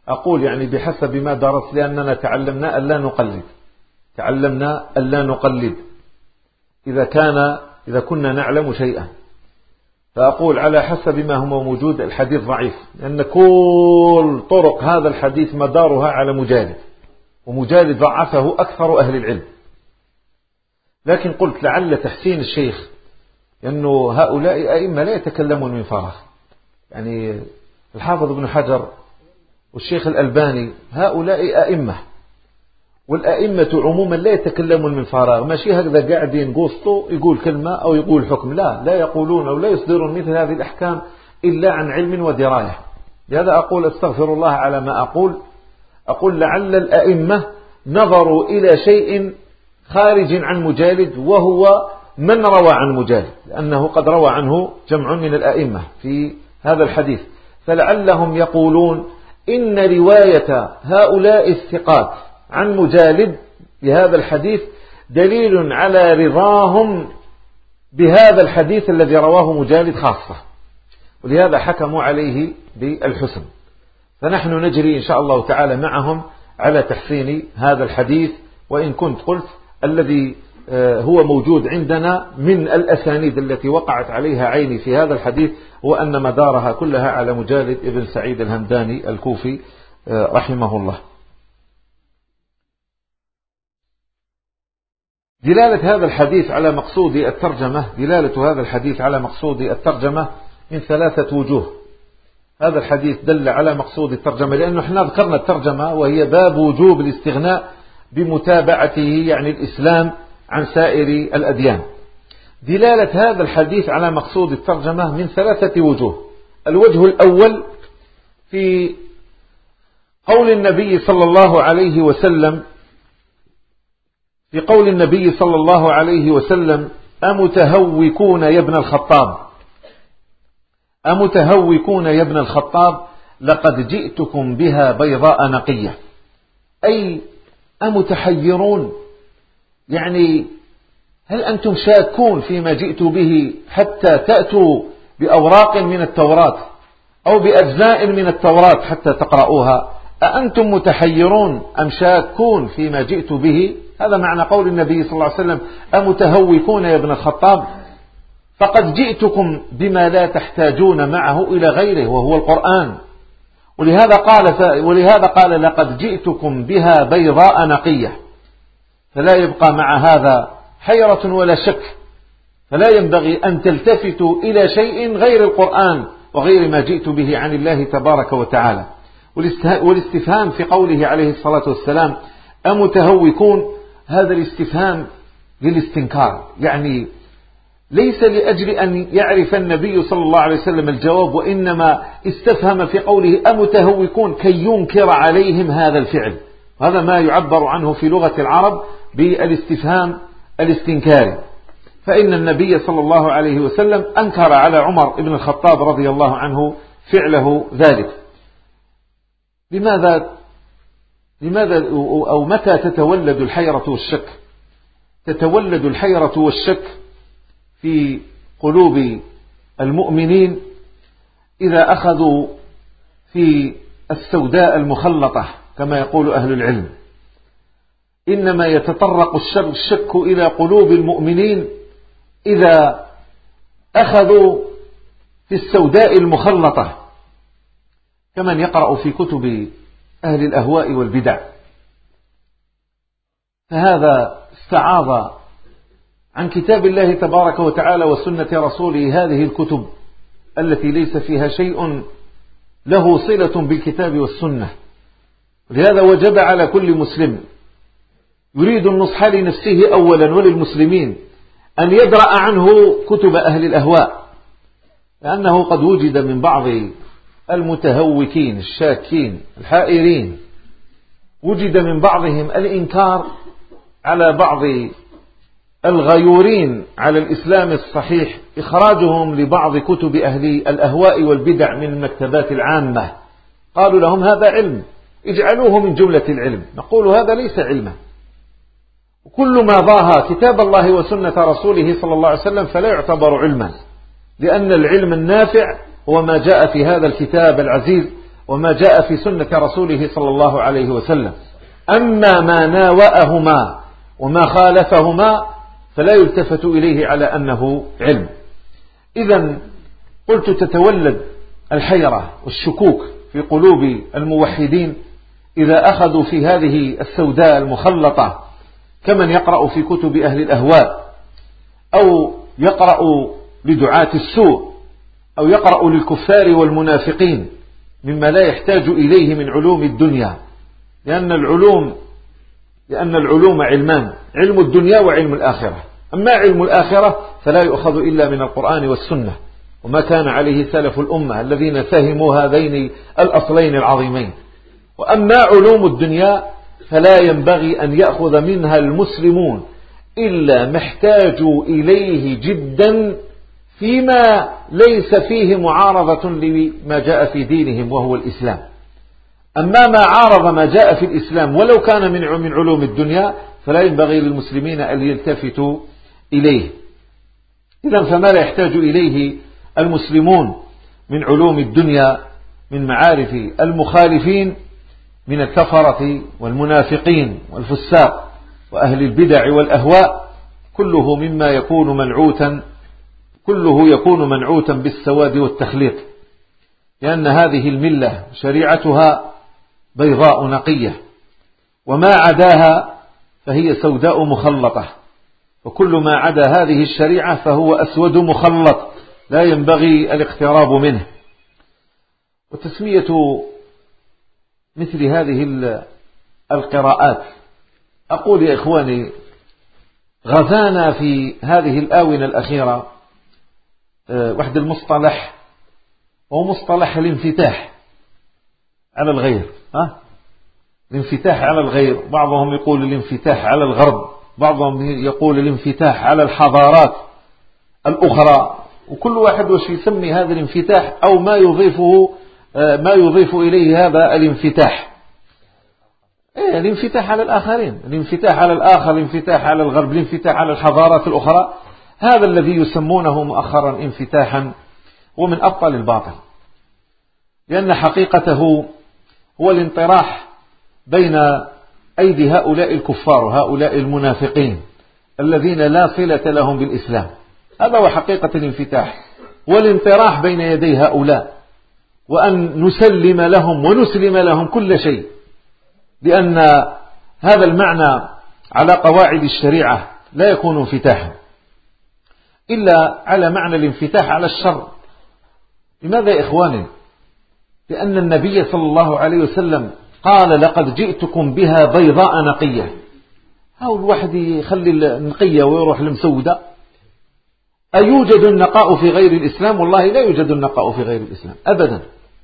أقول يعني بحسب ما درست، لأننا تعلمنا ألا نقلد تعلمنا ألا نقلد إذا كان إذا كنا نعلم شيئا، فأقول على حسب ما هو موجود الحديث ضعيف، لأن كل طرق هذا الحديث مدارها على مجالد، ومجالد ضعفه أكثر أهل العلم. لكن قلت لعل تحسين الشيخ، لأنه هؤلاء أئمة لا يتكلمون من فراغ، يعني الحافظ ابن حجر والشيخ الألباني هؤلاء أئمة، والأئمة عموما لا يتكلمون من فراغ، ماشي هكذا قاعدين قوسطوا يقول كلمة أو يقول حكم، لا لا يقولون أو لا يصدرون مثل هذه الأحكام إلا عن علم ودراية. لهذا أقول استغفر الله على ما أقول أقول لعل الأئمة نظروا إلى شيء خارج عن مجالد، وهو من روى عن مجالد، لأنه قد روى عنه جمع من الأئمة في هذا الحديث، فلعلهم يقولون إن رواية هؤلاء الثقات عن مجالد بهذا الحديث دليل على رضاهم بهذا الحديث الذي رواه مجالد خاصة، ولهذا حكموا عليه بالحسن. فنحن نجري إن شاء الله تعالى معهم على تحسين هذا الحديث، وإن كنت قلت الذي هو موجود عندنا من الأسانيد التي وقعت عليها عيني في هذا الحديث هو أن مدارها كلها على مجالد ابن سعيد الهمداني الكوفي رحمه الله. دلالة هذا الحديث على مقصود الترجمة دلالة هذا الحديث على مقصود الترجمة من ثلاثة وجوه. هذا الحديث دل على مقصود الترجمة لأنه احنا ذكرنا الترجمة وهي باب وجوب الاستغناء بمتابعته، يعني الإسلام، عن سائر الأديان. دلالة هذا الحديث على مقصود الترجمة من ثلاثة وجوه. الوجه الأول في قول النبي صلى الله عليه وسلم في قول النبي صلى الله عليه وسلم أمتهوكون يا ابن الخطاب أمتهوكون يا ابن الخطاب لقد جئتكم بها بيضاء نقية، أي أمتحيرون، يعني هل أنتم شاكون فيما جئت به حتى تأتوا بأوراق من التوراة أو بأجزاء من التوراة حتى تقرؤوها؟ أأنتم متحيرون أم شاكون فيما جئت به؟ هذا معنى قول النبي صلى الله عليه وسلم أمتهوكون يا ابن الخطاب، فقد جئتكم بما لا تحتاجون معه إلى غيره وهو القرآن. ولهذا قال ولهذا قال لقد جئتكم بها بيضاء نقية، فلا يبقى مع هذا حيرة ولا شك، فلا ينبغي أن تلتفتوا إلى شيء غير القرآن وغير ما جئت به عن الله تبارك وتعالى. والاستفهام في قوله عليه الصلاة والسلام أمتهوكون، هذا الاستفهام للاستنكار، يعني ليس لأجل أن يعرف النبي صلى الله عليه وسلم الجواب، وإنما استفهم في قوله أمتهوكون كي ينكر عليهم هذا الفعل. هذا ما يعبر عنه في لغة العرب بالاستفهام الاستنكاري. فإن النبي صلى الله عليه وسلم أنكر على عمر بن الخطاب رضي الله عنه فعله ذلك. لماذا لماذا أو متى تتولد الحيرة والشك؟ تتولد الحيرة والشك في قلوب المؤمنين إذا أخذوا في السوداء المخلطة كما يقول أهل العلم. إنما يتطرق الشك إلى قلوب المؤمنين إذا أخذوا في السوداء المخلطة، كمن يقرأ في كتب أهل الأهواء والبدع، فهذا استعاض عن كتاب الله تبارك وتعالى وسنة رسوله هذه الكتب التي ليس فيها شيء له صلة بالكتاب والسنة. لهذا وجب على كل مسلم يريد النصح لنفسه أولا وللمسلمين أن يدرأ عنه كتب أهل الأهواء، لأنه قد وجد من بعض المتهوكين الشاكين الحائرين وجد من بعضهم الإنكار على بعض الغيورين على الإسلام الصحيح، إخراجهم لبعض كتب أهل الأهواء والبدع من المكتبات العامة. قالوا لهم هذا علم، اجعلوه من جملة العلم. نقول هذا ليس علما، وكل ما ضاهى كتاب الله وسنة رسوله صلى الله عليه وسلم فلا يعتبر علما، لأن العلم النافع هو ما جاء في هذا الكتاب العزيز وما جاء في سنة رسوله صلى الله عليه وسلم. أما ما ناوأهما وما خالفهما فلا يلتفت إليه على أنه علم. إذن قلت تتولد الحيرة والشكوك في قلوب الموحدين إذا أخذوا في هذه السوداء المخلطة كمن يقرأ في كتب أهل الأهواء أو يقرأ لدعاة السوء أو يقرأ للكفار والمنافقين مما لا يحتاج إليه من علوم الدنيا، لأن العلوم لأن العلوم علمان، علم الدنيا وعلم الآخرة. أما علم الآخرة فلا يؤخذ إلا من القرآن والسنة وما كان عليه سلف الأمة الذين فهموا هذين الأصلين العظيمين. وأما علوم الدنيا فلا ينبغي أن يأخذ منها المسلمون إلا ما احتاجوا إليه جدا فيما ليس فيه معارضة لما جاء في دينهم وهو الإسلام. أما ما عارض ما جاء في الإسلام ولو كان من علوم الدنيا فلا ينبغي للمسلمين أن يلتفتوا إليه. إذن فما لا يحتاج إليه المسلمون من علوم الدنيا من معارف المخالفين من الكفرة والمنافقين والفساق وأهل البدع والأهواء كله مما يكون منعوتا كله يكون منعوتا بالسواد والتخليط، لأن هذه الملة شريعتها بيضاء نقية وما عداها فهي سوداء مخلطة، وكل ما عدا هذه الشريعة فهو أسود مخلط لا ينبغي الاقتراب منه. وتسمية مثل هذه القراءات، أقول يا إخواني غزانا في هذه الآونة الأخيرة واحد المصطلح وهو مصطلح الانفتاح على الغير. ها؟ الانفتاح على الغير، بعضهم يقول الانفتاح على الغرب، بعضهم يقول الانفتاح على الحضارات الأخرى، وكل واحد وش يسمي هذا الانفتاح أو ما يضيفه ما يضيف إليه هذا الانفتاح. إيه الانفتاح على الآخرين، الانفتاح على الآخر، الانفتاح على الغرب، الانفتاح على الحضارات الأخرى، هذا الذي يسمونه مؤخرا انفتاحا هو من أبطل الباطل، لأن حقيقته هو الانطراح بين أيدي هؤلاء الكفار وهؤلاء المنافقين الذين لا صلة لهم بالإسلام. هذا هو حقيقة الانفتاح، والانطراح بين يدي هؤلاء وأن نسلم لهم ونسلم لهم كل شيء، لأن هذا المعنى على قواعد الشريعة لا يكون انفتاحا إلا على معنى الانفتاح على الشر. لماذا يا إخواني؟ لأن النبي صلى الله عليه وسلم قال لقد جئتكم بها بيضاء نقية. هاو الواحد يخلي النقية ويروح المسودة. أيوجد النقاء في غير الإسلام؟ والله لا يوجد النقاء في غير الإسلام أبدا.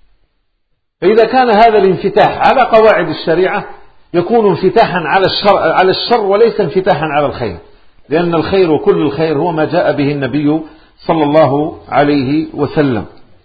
فإذا كان هذا الانفتاح على قواعد الشريعة يكون انفتاحا على الشر, على الشر وليس انفتاحا على الخير، لأن الخير وكل الخير هو ما جاء به النبي صلى الله عليه وسلم.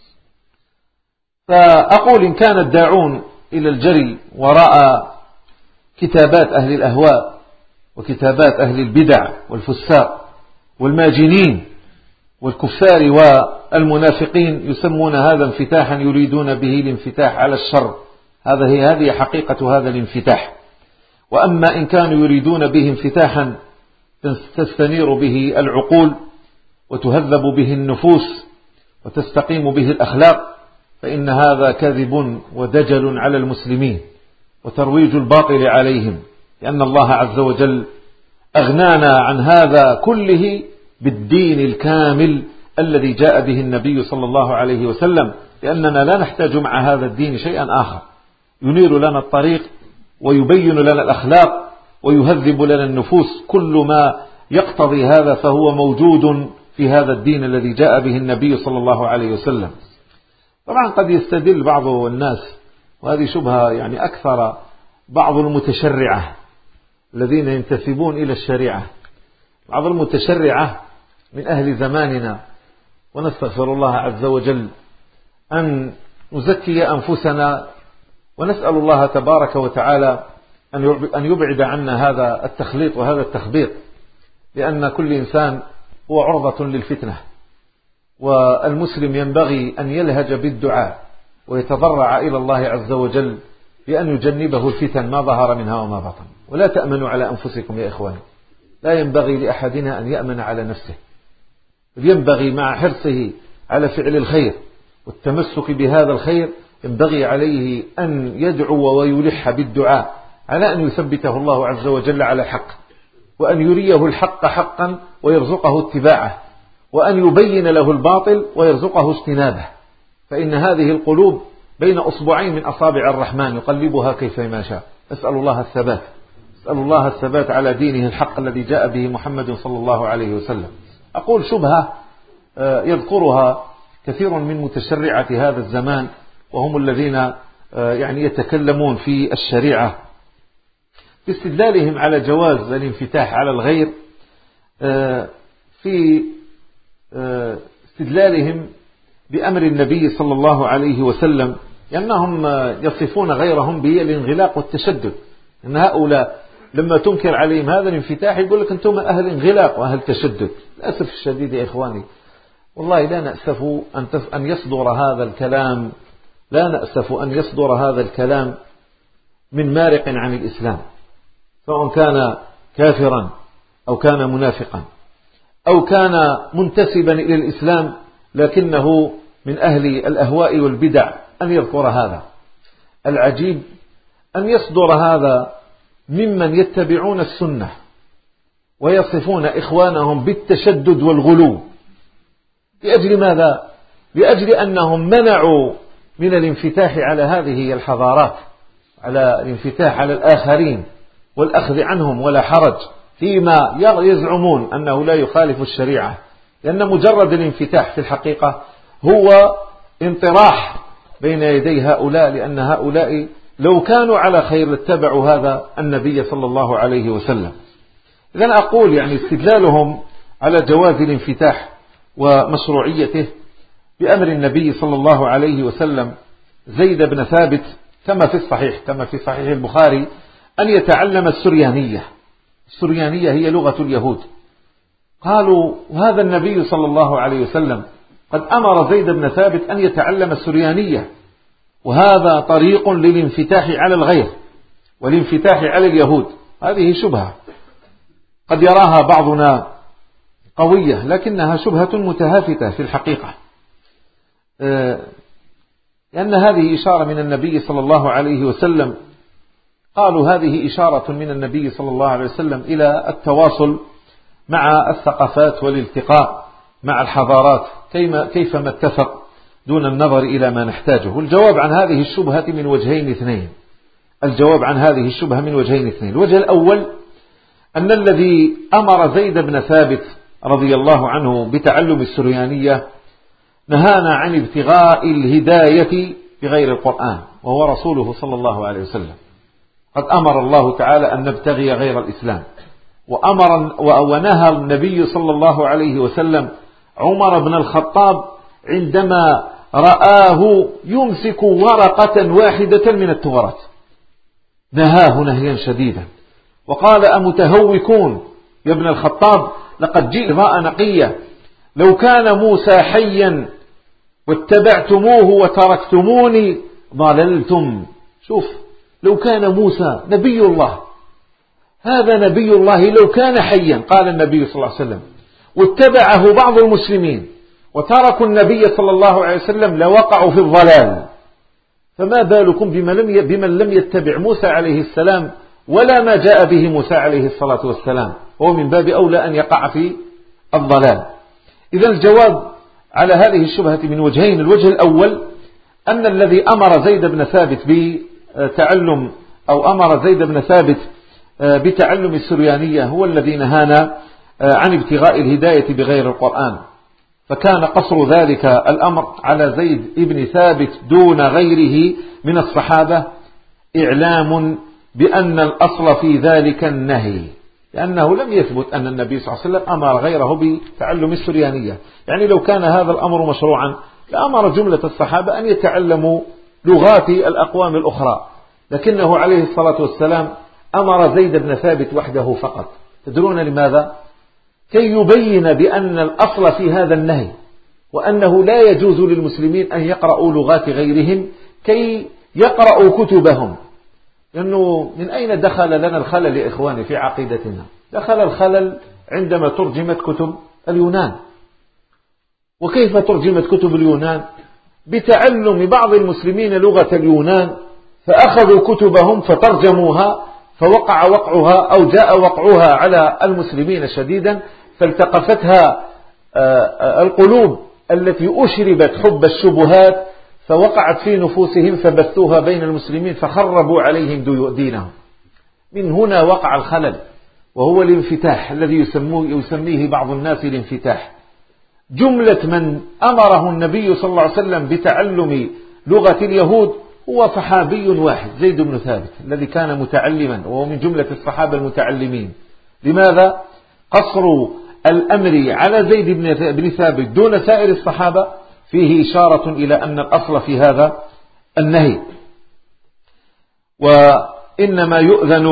فأقول إن كان الداعون إلى الجري وراء كتابات أهل الأهواء وكتابات أهل البدع والفساق والماجنين والكفار والمنافقين يسمون هذا انفتاحا، يريدون به الانفتاح على الشر. هذا هي هذه حقيقة هذا الانفتاح. وأما إن كانوا يريدون به انفتاحا تستنير به العقول وتهذب به النفوس وتستقيم به الأخلاق، فإن هذا كذب ودجل على المسلمين وترويج الباطل عليهم، لأن الله عز وجل أغنانا عن هذا كله بالدين الكامل الذي جاء به النبي صلى الله عليه وسلم، لأننا لا نحتاج مع هذا الدين شيئا آخر ينير لنا الطريق ويبين لنا الأخلاق ويهذب لنا النفوس. كل ما يقتضي هذا فهو موجود في هذا الدين الذي جاء به النبي صلى الله عليه وسلم. طبعا قد يستدل بعض الناس، وهذه شبهة يعني أكثر بعض المتشرعة الذين ينتسبون إلى الشريعة، بعض المتشرعة من أهل زماننا، ونستغفر الله عز وجل أن نزكي أنفسنا ونسأل الله تبارك وتعالى أن يبعد عنا هذا التخليط وهذا التخبيط، لأن كل إنسان هو عرضة للفتنة، والمسلم ينبغي أن يلهج بالدعاء ويتضرع إلى الله عز وجل بأن يجنبه الفتن ما ظهر منها وما بطن. ولا تأمنوا على أنفسكم يا إخواني، لا ينبغي لأحدنا أن يأمن على نفسه، ينبغي مع حرصه على فعل الخير والتمسك بهذا الخير ينبغي عليه أن يدعو ويلح بالدعاء على أن يثبته الله عز وجل على حق، وأن يريه الحق حقا ويرزقه اتباعه، وأن يبين له الباطل ويرزقه اجتنابه، فإن هذه القلوب بين أصبعين من أصابع الرحمن يقلبها كيفما شاء. أسأل الله الثبات، أسأل الله الثبات على دينه الحق الذي جاء به محمد صلى الله عليه وسلم. أقول شبهة يذكرها كثير من متشرعة هذا الزمان، وهم الذين يعني يتكلمون في الشريعة باستدلالهم على جواز الانفتاح على الغير، في استدلالهم بأمر النبي صلى الله عليه وسلم، لأنهم يصفون غيرهم بالانغلاق والتشدد، أن هؤلاء لما تنكر عليهم هذا الانفتاح يقول لك أنتم أهل انغلاق وأهل تشدد. للأسف الشديد يا إخواني، والله لا نأسف أن يصدر هذا الكلام، لا نأسف أن يصدر هذا الكلام من مارق عن الإسلام، سواء كان كافرا أو كان منافقا أو كان منتسبا إلى الإسلام لكنه من أهل الأهواء والبدع، أن يذكر هذا. العجيب أن يصدر هذا ممن يتبعون السنة ويصفون إخوانهم بالتشدد والغلو. لأجل ماذا؟ لأجل أنهم منعوا من الانفتاح على هذه الحضارات، على الانفتاح على الآخرين والأخذ عنهم ولا حرج فيما يزعمون أنه لا يخالف الشريعة، لأن مجرد الانفتاح في الحقيقة هو انطراح بين يدي هؤلاء، لأن هؤلاء لو كانوا على خير لاتبعوا هذا النبي صلى الله عليه وسلم. إذن أقول يعني استدلالهم على جواز الانفتاح ومشروعيته بأمر النبي صلى الله عليه وسلم زيد بن ثابت كما في الصحيح كما في صحيح البخاري أن يتعلم السريانية. السريانية هي لغة اليهود. قالوا وهذا النبي صلى الله عليه وسلم قد أمر زيد بن ثابت أن يتعلم السريانية، وهذا طريق للانفتاح على الغير والانفتاح على اليهود. هذه شبهة قد يراها بعضنا قوية، لكنها شبهة متهافتة في الحقيقة، لأن هذه إشارة من النبي صلى الله عليه وسلم. قالوا هذه إشارة من النبي صلى الله عليه وسلم إلى التواصل مع الثقافات والالتقاء مع الحضارات كيفما اتفق دون النظر إلى ما نحتاجه. والجواب عن هذه الشبهة من وجهين اثنين. الجواب عن هذه الشبهة من وجهين اثنين. الوجه الأول أن الذي أمر زيد بن ثابت رضي الله عنه بتعلم السريانية نهانا عن ابتغاء الهداية بغير القرآن، وهو رسوله صلى الله عليه وسلم. قد أمر الله تعالى أن نبتغي غير الإسلام، وأمر ونهى النبي صلى الله عليه وسلم عمر بن الخطاب عندما رآه يمسك ورقة واحدة من التوراة، نهاه نهيا شديدا وقال أمتهوكون يا ابن الخطاب لقد جئت ضاء نقية، لو كان موسى حيا واتبعتموه وتركتموني ضللتم. شوف، لو كان موسى نبي الله، هذا نبي الله لو كان حيا، قال النبي صلى الله عليه وسلم، واتبعه بعض المسلمين وتركوا النبي صلى الله عليه وسلم لوقعوا في الضلال، فما بالكم بمن لم يتبع موسى عليه السلام ولا ما جاء به موسى عليه الصلاة والسلام، وهو من باب أولى أن يقع في الضلال. إذا الجواب على هذه الشبهة من وجهين. الوجه الأول أن الذي أمر زيد بن ثابت بتعلم أو أمر زيد بن ثابت بتعلم السريانية هو الذي نهانا عن ابتغاء الهداية بغير القرآن، فكان قصر ذلك الأمر على زيد بن ثابت دون غيره من الصحابة إعلام بأن الأصل في ذلك النهي، لأنه لم يثبت أن النبي صلى الله عليه وسلم أمر غيره بتعلم السريانية. يعني لو كان هذا الأمر مشروعا لأمر جملة الصحابة أن يتعلموا لغات الأقوام الأخرى، لكنه عليه الصلاة والسلام أمر زيد بن ثابت وحده فقط. تدرون لماذا؟ كي يبين بأن الأصل في هذا النهي وأنه لا يجوز للمسلمين أن يقرأوا لغات غيرهم كي يقرأوا كتبهم. لأنه من أين دخل لنا الخلل يا إخواني في عقيدتنا؟ دخل الخلل عندما ترجمت كتب اليونان. وكيف ترجمت كتب اليونان؟ بتعلم بعض المسلمين لغة اليونان، فأخذوا كتبهم فترجموها، فوقع وقعها أو جاء وقعها على المسلمين شديدا، فالتقفتها القلوب التي أشربت حب الشبهات، فوقعت في نفوسهم فبثوها بين المسلمين فخربوا عليهم دينهم. من هنا وقع الخلل، وهو الانفتاح الذي يسميه بعض الناس الانفتاح. جملة من أمره النبي صلى الله عليه وسلم بتعلم لغة اليهود هو صحابي واحد، زيد بن ثابت، الذي كان متعلما وهو من جملة الصحابة المتعلمين. لماذا قصر الأمر على زيد بن ثابت دون سائر الصحابة؟ فيه إشارة إلى أن الأصل في هذا النهي، وإنما يؤذن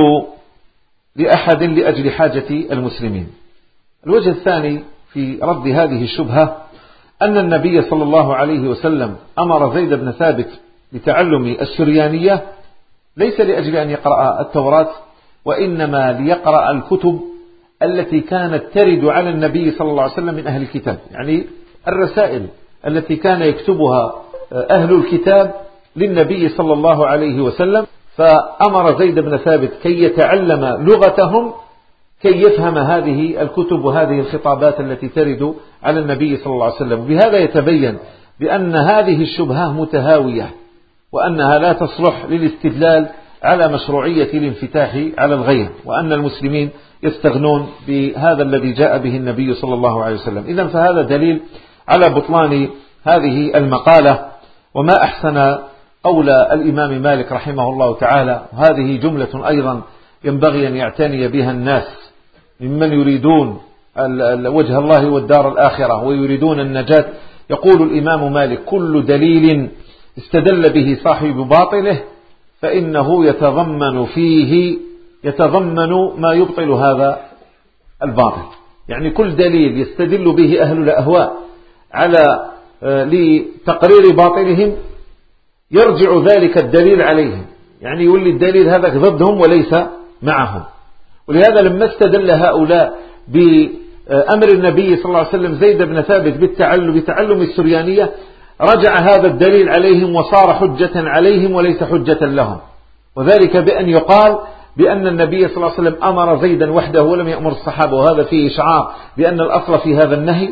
لأحد لأجل حاجة المسلمين. الوجه الثاني في رد هذه الشبهة أن النبي صلى الله عليه وسلم أمر زيد بن ثابت بتعلم السريانية ليس لأجل أن يقرأ التوراة، وإنما ليقرأ الكتب التي كانت ترد على النبي صلى الله عليه وسلم من أهل الكتاب، يعني الرسائل التي كان يكتبها أهل الكتاب للنبي صلى الله عليه وسلم. فأمر زيد بن ثابت كي يتعلم لغتهم كي يفهم هذه الكتب وهذه الخطابات التي ترد على النبي صلى الله عليه وسلم. بهذا يتبين بأن هذه الشبهة متهاوية، وأنها لا تصلح للاستدلال على مشروعية الانفتاح على الغير، وأن المسلمين يستغنون بهذا الذي جاء به النبي صلى الله عليه وسلم. إذن فهذا دليل على بطلان هذه المقالة. وما أحسن قول الإمام مالك رحمه الله تعالى، وهذه جملة أيضا ينبغي أن يعتني بها الناس ممن يريدون وجه الله والدار الآخرة ويريدون النجاة. يقول الإمام مالك: كل دليل استدل به صاحب باطله فإنه يتضمن فيه يتضمن ما يبطل هذا الباطل. يعني كل دليل يستدل به أهل الأهواء على لتقرير باطلهم يرجع ذلك الدليل عليهم، يعني يولي الدليل هذا ضدهم وليس معهم. ولهذا لما استدل هؤلاء بأمر النبي صلى الله عليه وسلم زيد بن ثابت بالتعلم بتعلم السريانية، رجع هذا الدليل عليهم وصار حجة عليهم وليس حجة لهم، وذلك بأن يقال بأن النبي صلى الله عليه وسلم أمر زيدا وحده ولم يأمر الصحابة، وهذا فيه إشعار بأن الأصل في هذا النهي.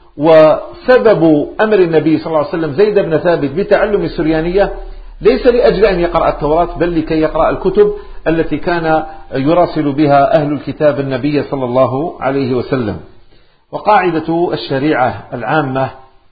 وسبب أمر النبي صلى الله عليه وسلم زيد بن ثابت بتعلم السريانية ليس لأجل أن يقرأ التوراة، بل لكي يقرأ الكتب التي كان يراسل بها أهل الكتاب النبي صلى الله عليه وسلم. وقاعدة الشريعة العامة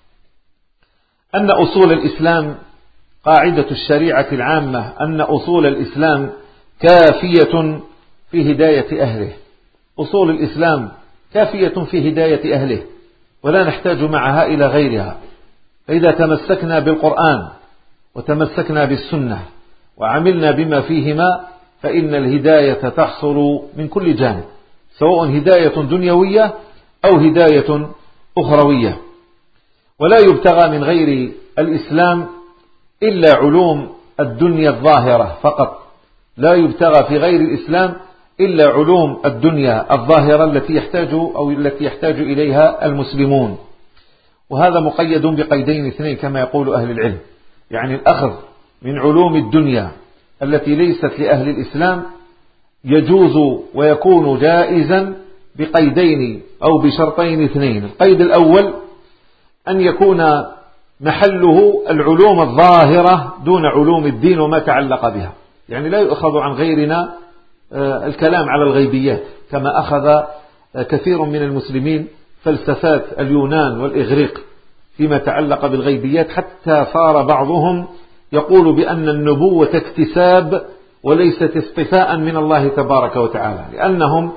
أن أصول الإسلام قاعدة الشريعة العامة أن أصول الإسلام كافية في هداية أهله. أصول الإسلام كافية في هداية أهله، ولا نحتاج معها إلى غيرها. فإذا تمسكنا بالقرآن وتمسكنا بالسنة وعملنا بما فيهما فإن الهداية تحصل من كل جانب، سواء هداية دنيوية أو هداية أخروية. ولا يبتغى من غير الإسلام إلا علوم الدنيا الظاهرة فقط، لا يبتغى في غير الإسلام إلا علوم الدنيا الظاهرة التي يحتاج أو التي يحتاج إليها المسلمون. وهذا مقيد بقيدين اثنين كما يقول أهل العلم، يعني الأخذ من علوم الدنيا التي ليست لأهل الإسلام يجوز ويكون جائزا بقيدين أو بشرطين اثنين. القيد الأول أن يكون محله العلوم الظاهرة دون علوم الدين وما تعلق بها، يعني لا يؤخذ عن غيرنا الكلام على الغيبيات كما أخذ كثير من المسلمين فلسفات اليونان والإغريق فيما تعلق بالغيبيات، حتى صار بعضهم يقول بأن النبوة اكتساب وليست اصطفاء من الله تبارك وتعالى، لأنهم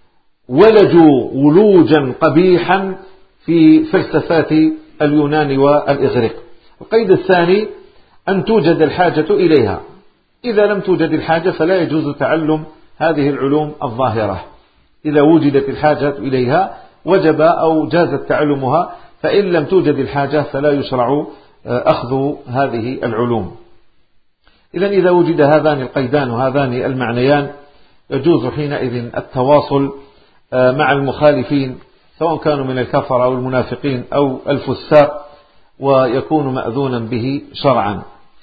ولجوا ولوجا قبيحا في فلسفات اليونان والإغريق. القيد الثاني أن توجد الحاجة إليها، إذا لم توجد الحاجة فلا يجوز تعلم هذه العلوم الظاهرة. إذا وجدت الحاجة إليها وجب أو جاز تعلمها فإن لم توجد الحاجة فلا يشرع أخذ هذه العلوم. إذن إذا وجد هذان القيدان وهذان المعنيان يجوز حينئذ التواصل مع المخالفين سواء كانوا من الكفر أو المنافقين أو الفساق، ويكون مأذونا به شرعا.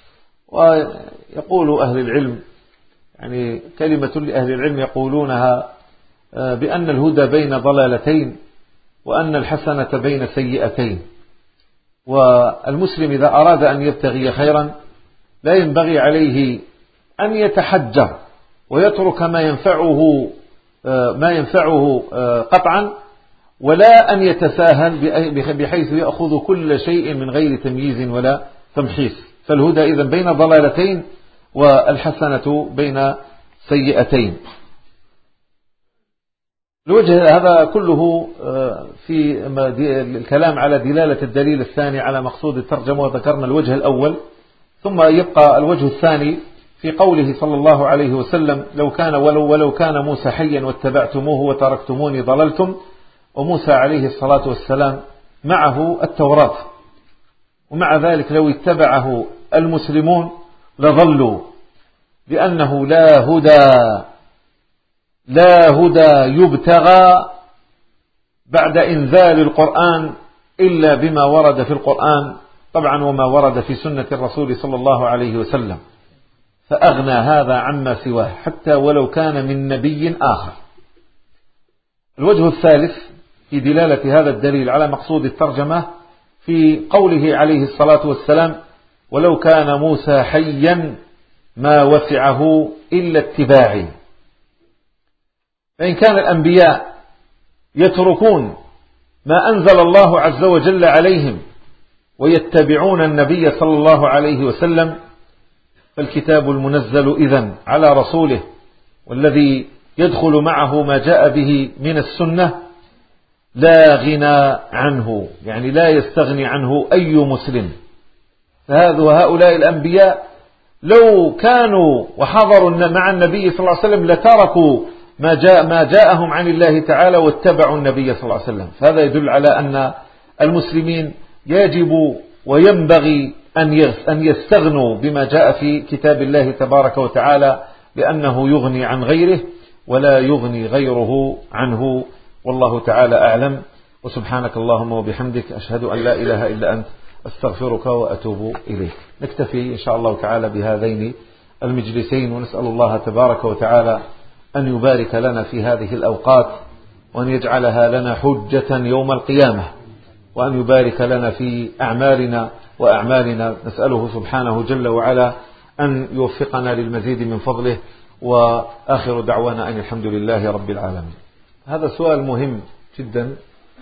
ويقول أهل العلم، يعني كلمة لأهل العلم يقولونها بأن الهدى بين ضلالتين وأن الحسنة بين سيئتين. والمسلم إذا أراد أن يبتغي خيرا لا ينبغي عليه أن يتحجر ويترك ما ينفعه ما ينفعه قطعا، ولا أن يتساهل بحيث يأخذ كل شيء من غير تمييز ولا تمحيص. فالهدى إذن بين ضلالتين والحسنة بين سيئتين. الوجه هذا كله في الكلام على دلالة الدليل الثاني على مقصود الترجمة، وذكرنا الوجه الأول. ثم يبقى الوجه الثاني في قوله صلى الله عليه وسلم: لو كان ولو, ولو كان موسى حيا واتبعتموه وتركتموني ضللتم. وموسى عليه الصلاة والسلام معه التوراة، ومع ذلك لو اتبعه المسلمون لضلوا، لأنه لا هدى لا هدى يبتغى بعد إنزال القرآن إلا بما ورد في القرآن طبعا، وما ورد في سنة الرسول صلى الله عليه وسلم، فأغنى هذا عما سواه حتى ولو كان من نبي آخر. الوجه الثالث في دلالة هذا الدليل على مقصود الترجمة في قوله عليه الصلاة والسلام: ولو كان موسى حيا ما وسعه إلا اتباعي. فإن كان الأنبياء يتركون ما أنزل الله عز وجل عليهم ويتبعون النبي صلى الله عليه وسلم، فالكتاب المنزل إذن على رسوله والذي يدخل معه ما جاء به من السنة لا غنى عنه، يعني لا يستغني عنه أي مسلم. فهؤلاء الأنبياء لو كانوا وحضروا مع النبي صلى الله عليه وسلم لتركوا ما جاء ما جاءهم عن الله تعالى واتبعوا النبي صلى الله عليه وسلم. فهذا يدل على أن المسلمين يجب وينبغي أن يستغنوا بما جاء في كتاب الله تبارك وتعالى، لأنه يغني عن غيره ولا يغني غيره عنه. والله تعالى أعلم. وسبحانك اللهم وبحمدك، أشهد أن لا إله إلا أنت، أستغفرك وأتوب إليك. نكتفي إن شاء الله تعالى بهذين المجلسين، ونسأل الله تبارك وتعالى أن يبارك لنا في هذه الأوقات، وأن يجعلها لنا حجة يوم القيامة، وأن يبارك لنا في أعمالنا وأعمالنا. نسأله سبحانه جل وعلا أن يوفقنا للمزيد من فضله. وآخر دعوانا أن الحمد لله رب العالمين. هذا سؤال مهم جدا،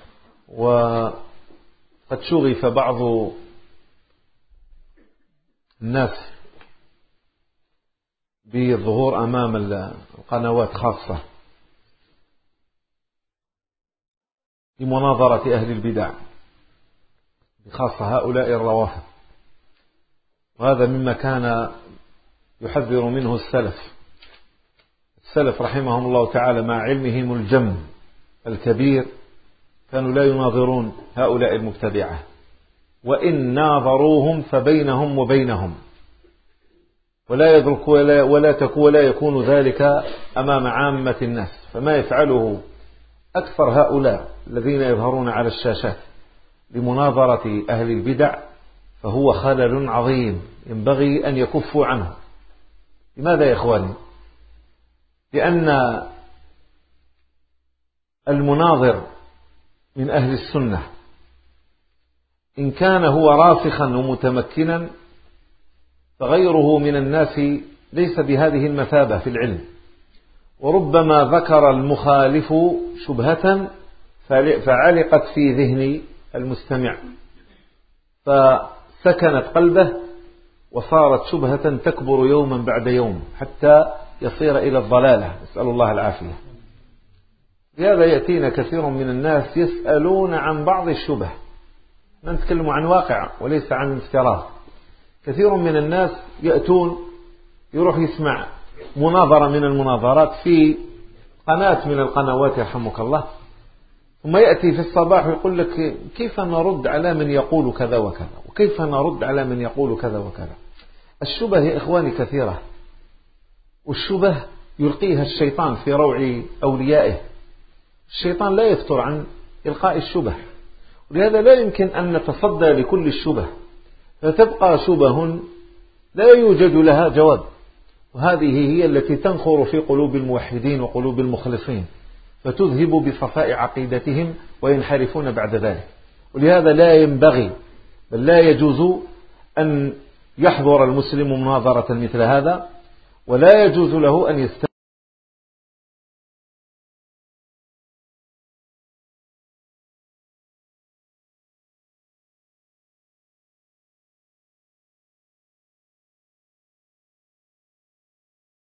وقد شغف بعض الناس بالظهور أمام القنوات خاصة لمناظرة أهل البدع، بخاصة هؤلاء الروافض. وهذا مما كان يحذر منه السلف السلف رحمهم الله تعالى، مع علمهم الجم الكبير كانوا لا يناظرون هؤلاء المبتدعة، وإن ناظروهم فبينهم وبينهم، ولا يدرك ولا ولا تكون ولا يكون ذلك أمام عامة الناس. فما يفعله أكثر هؤلاء الذين يظهرون على الشاشات لمناظرة أهل البدع فهو خلل عظيم ينبغي أن يكفوا عنه. لماذا يا إخواني؟ لأن المناظر من أهل السنة إن كان هو راسخا ومتمكنا، فغيره من الناس ليس بهذه المثابة في العلم. وربما ذكر المخالف شبهة فعلقت في ذهن المستمع فسكنت قلبه، وصارت شبهة تكبر يوما بعد يوم حتى يصير إلى الضلالة، نسأل الله العافية. لهذا يأتينا كثير من الناس يسألون عن بعض الشبه، نتكلم عن واقع وليس عن افتراض. كثير من الناس يأتون يروح يسمع مناظرة من المناظرات في قناة من القنوات يرحمك الله، ثم يأتي في الصباح ويقول لك كيف نرد على من يقول كذا وكذا، وكيف نرد على من يقول كذا وكذا. الشبه يا إخواني كثيرة، والشبه يلقيها الشيطان في روع أوليائه. الشيطان لا يفتر عن إلقاء الشبه، ولهذا لا يمكن أن نتصدى لكل الشبه، فتبقى شبه لا يوجد لها جواب، وهذه هي التي تنخر في قلوب الموحدين وقلوب المخلصين، فتذهب بصفاء عقيدتهم وينحرفون بعد ذلك. ولهذا لا ينبغي بل لا يجوز أن يحضر المسلم مناظرة مثل هذا، ولا يجوز له أن يستمع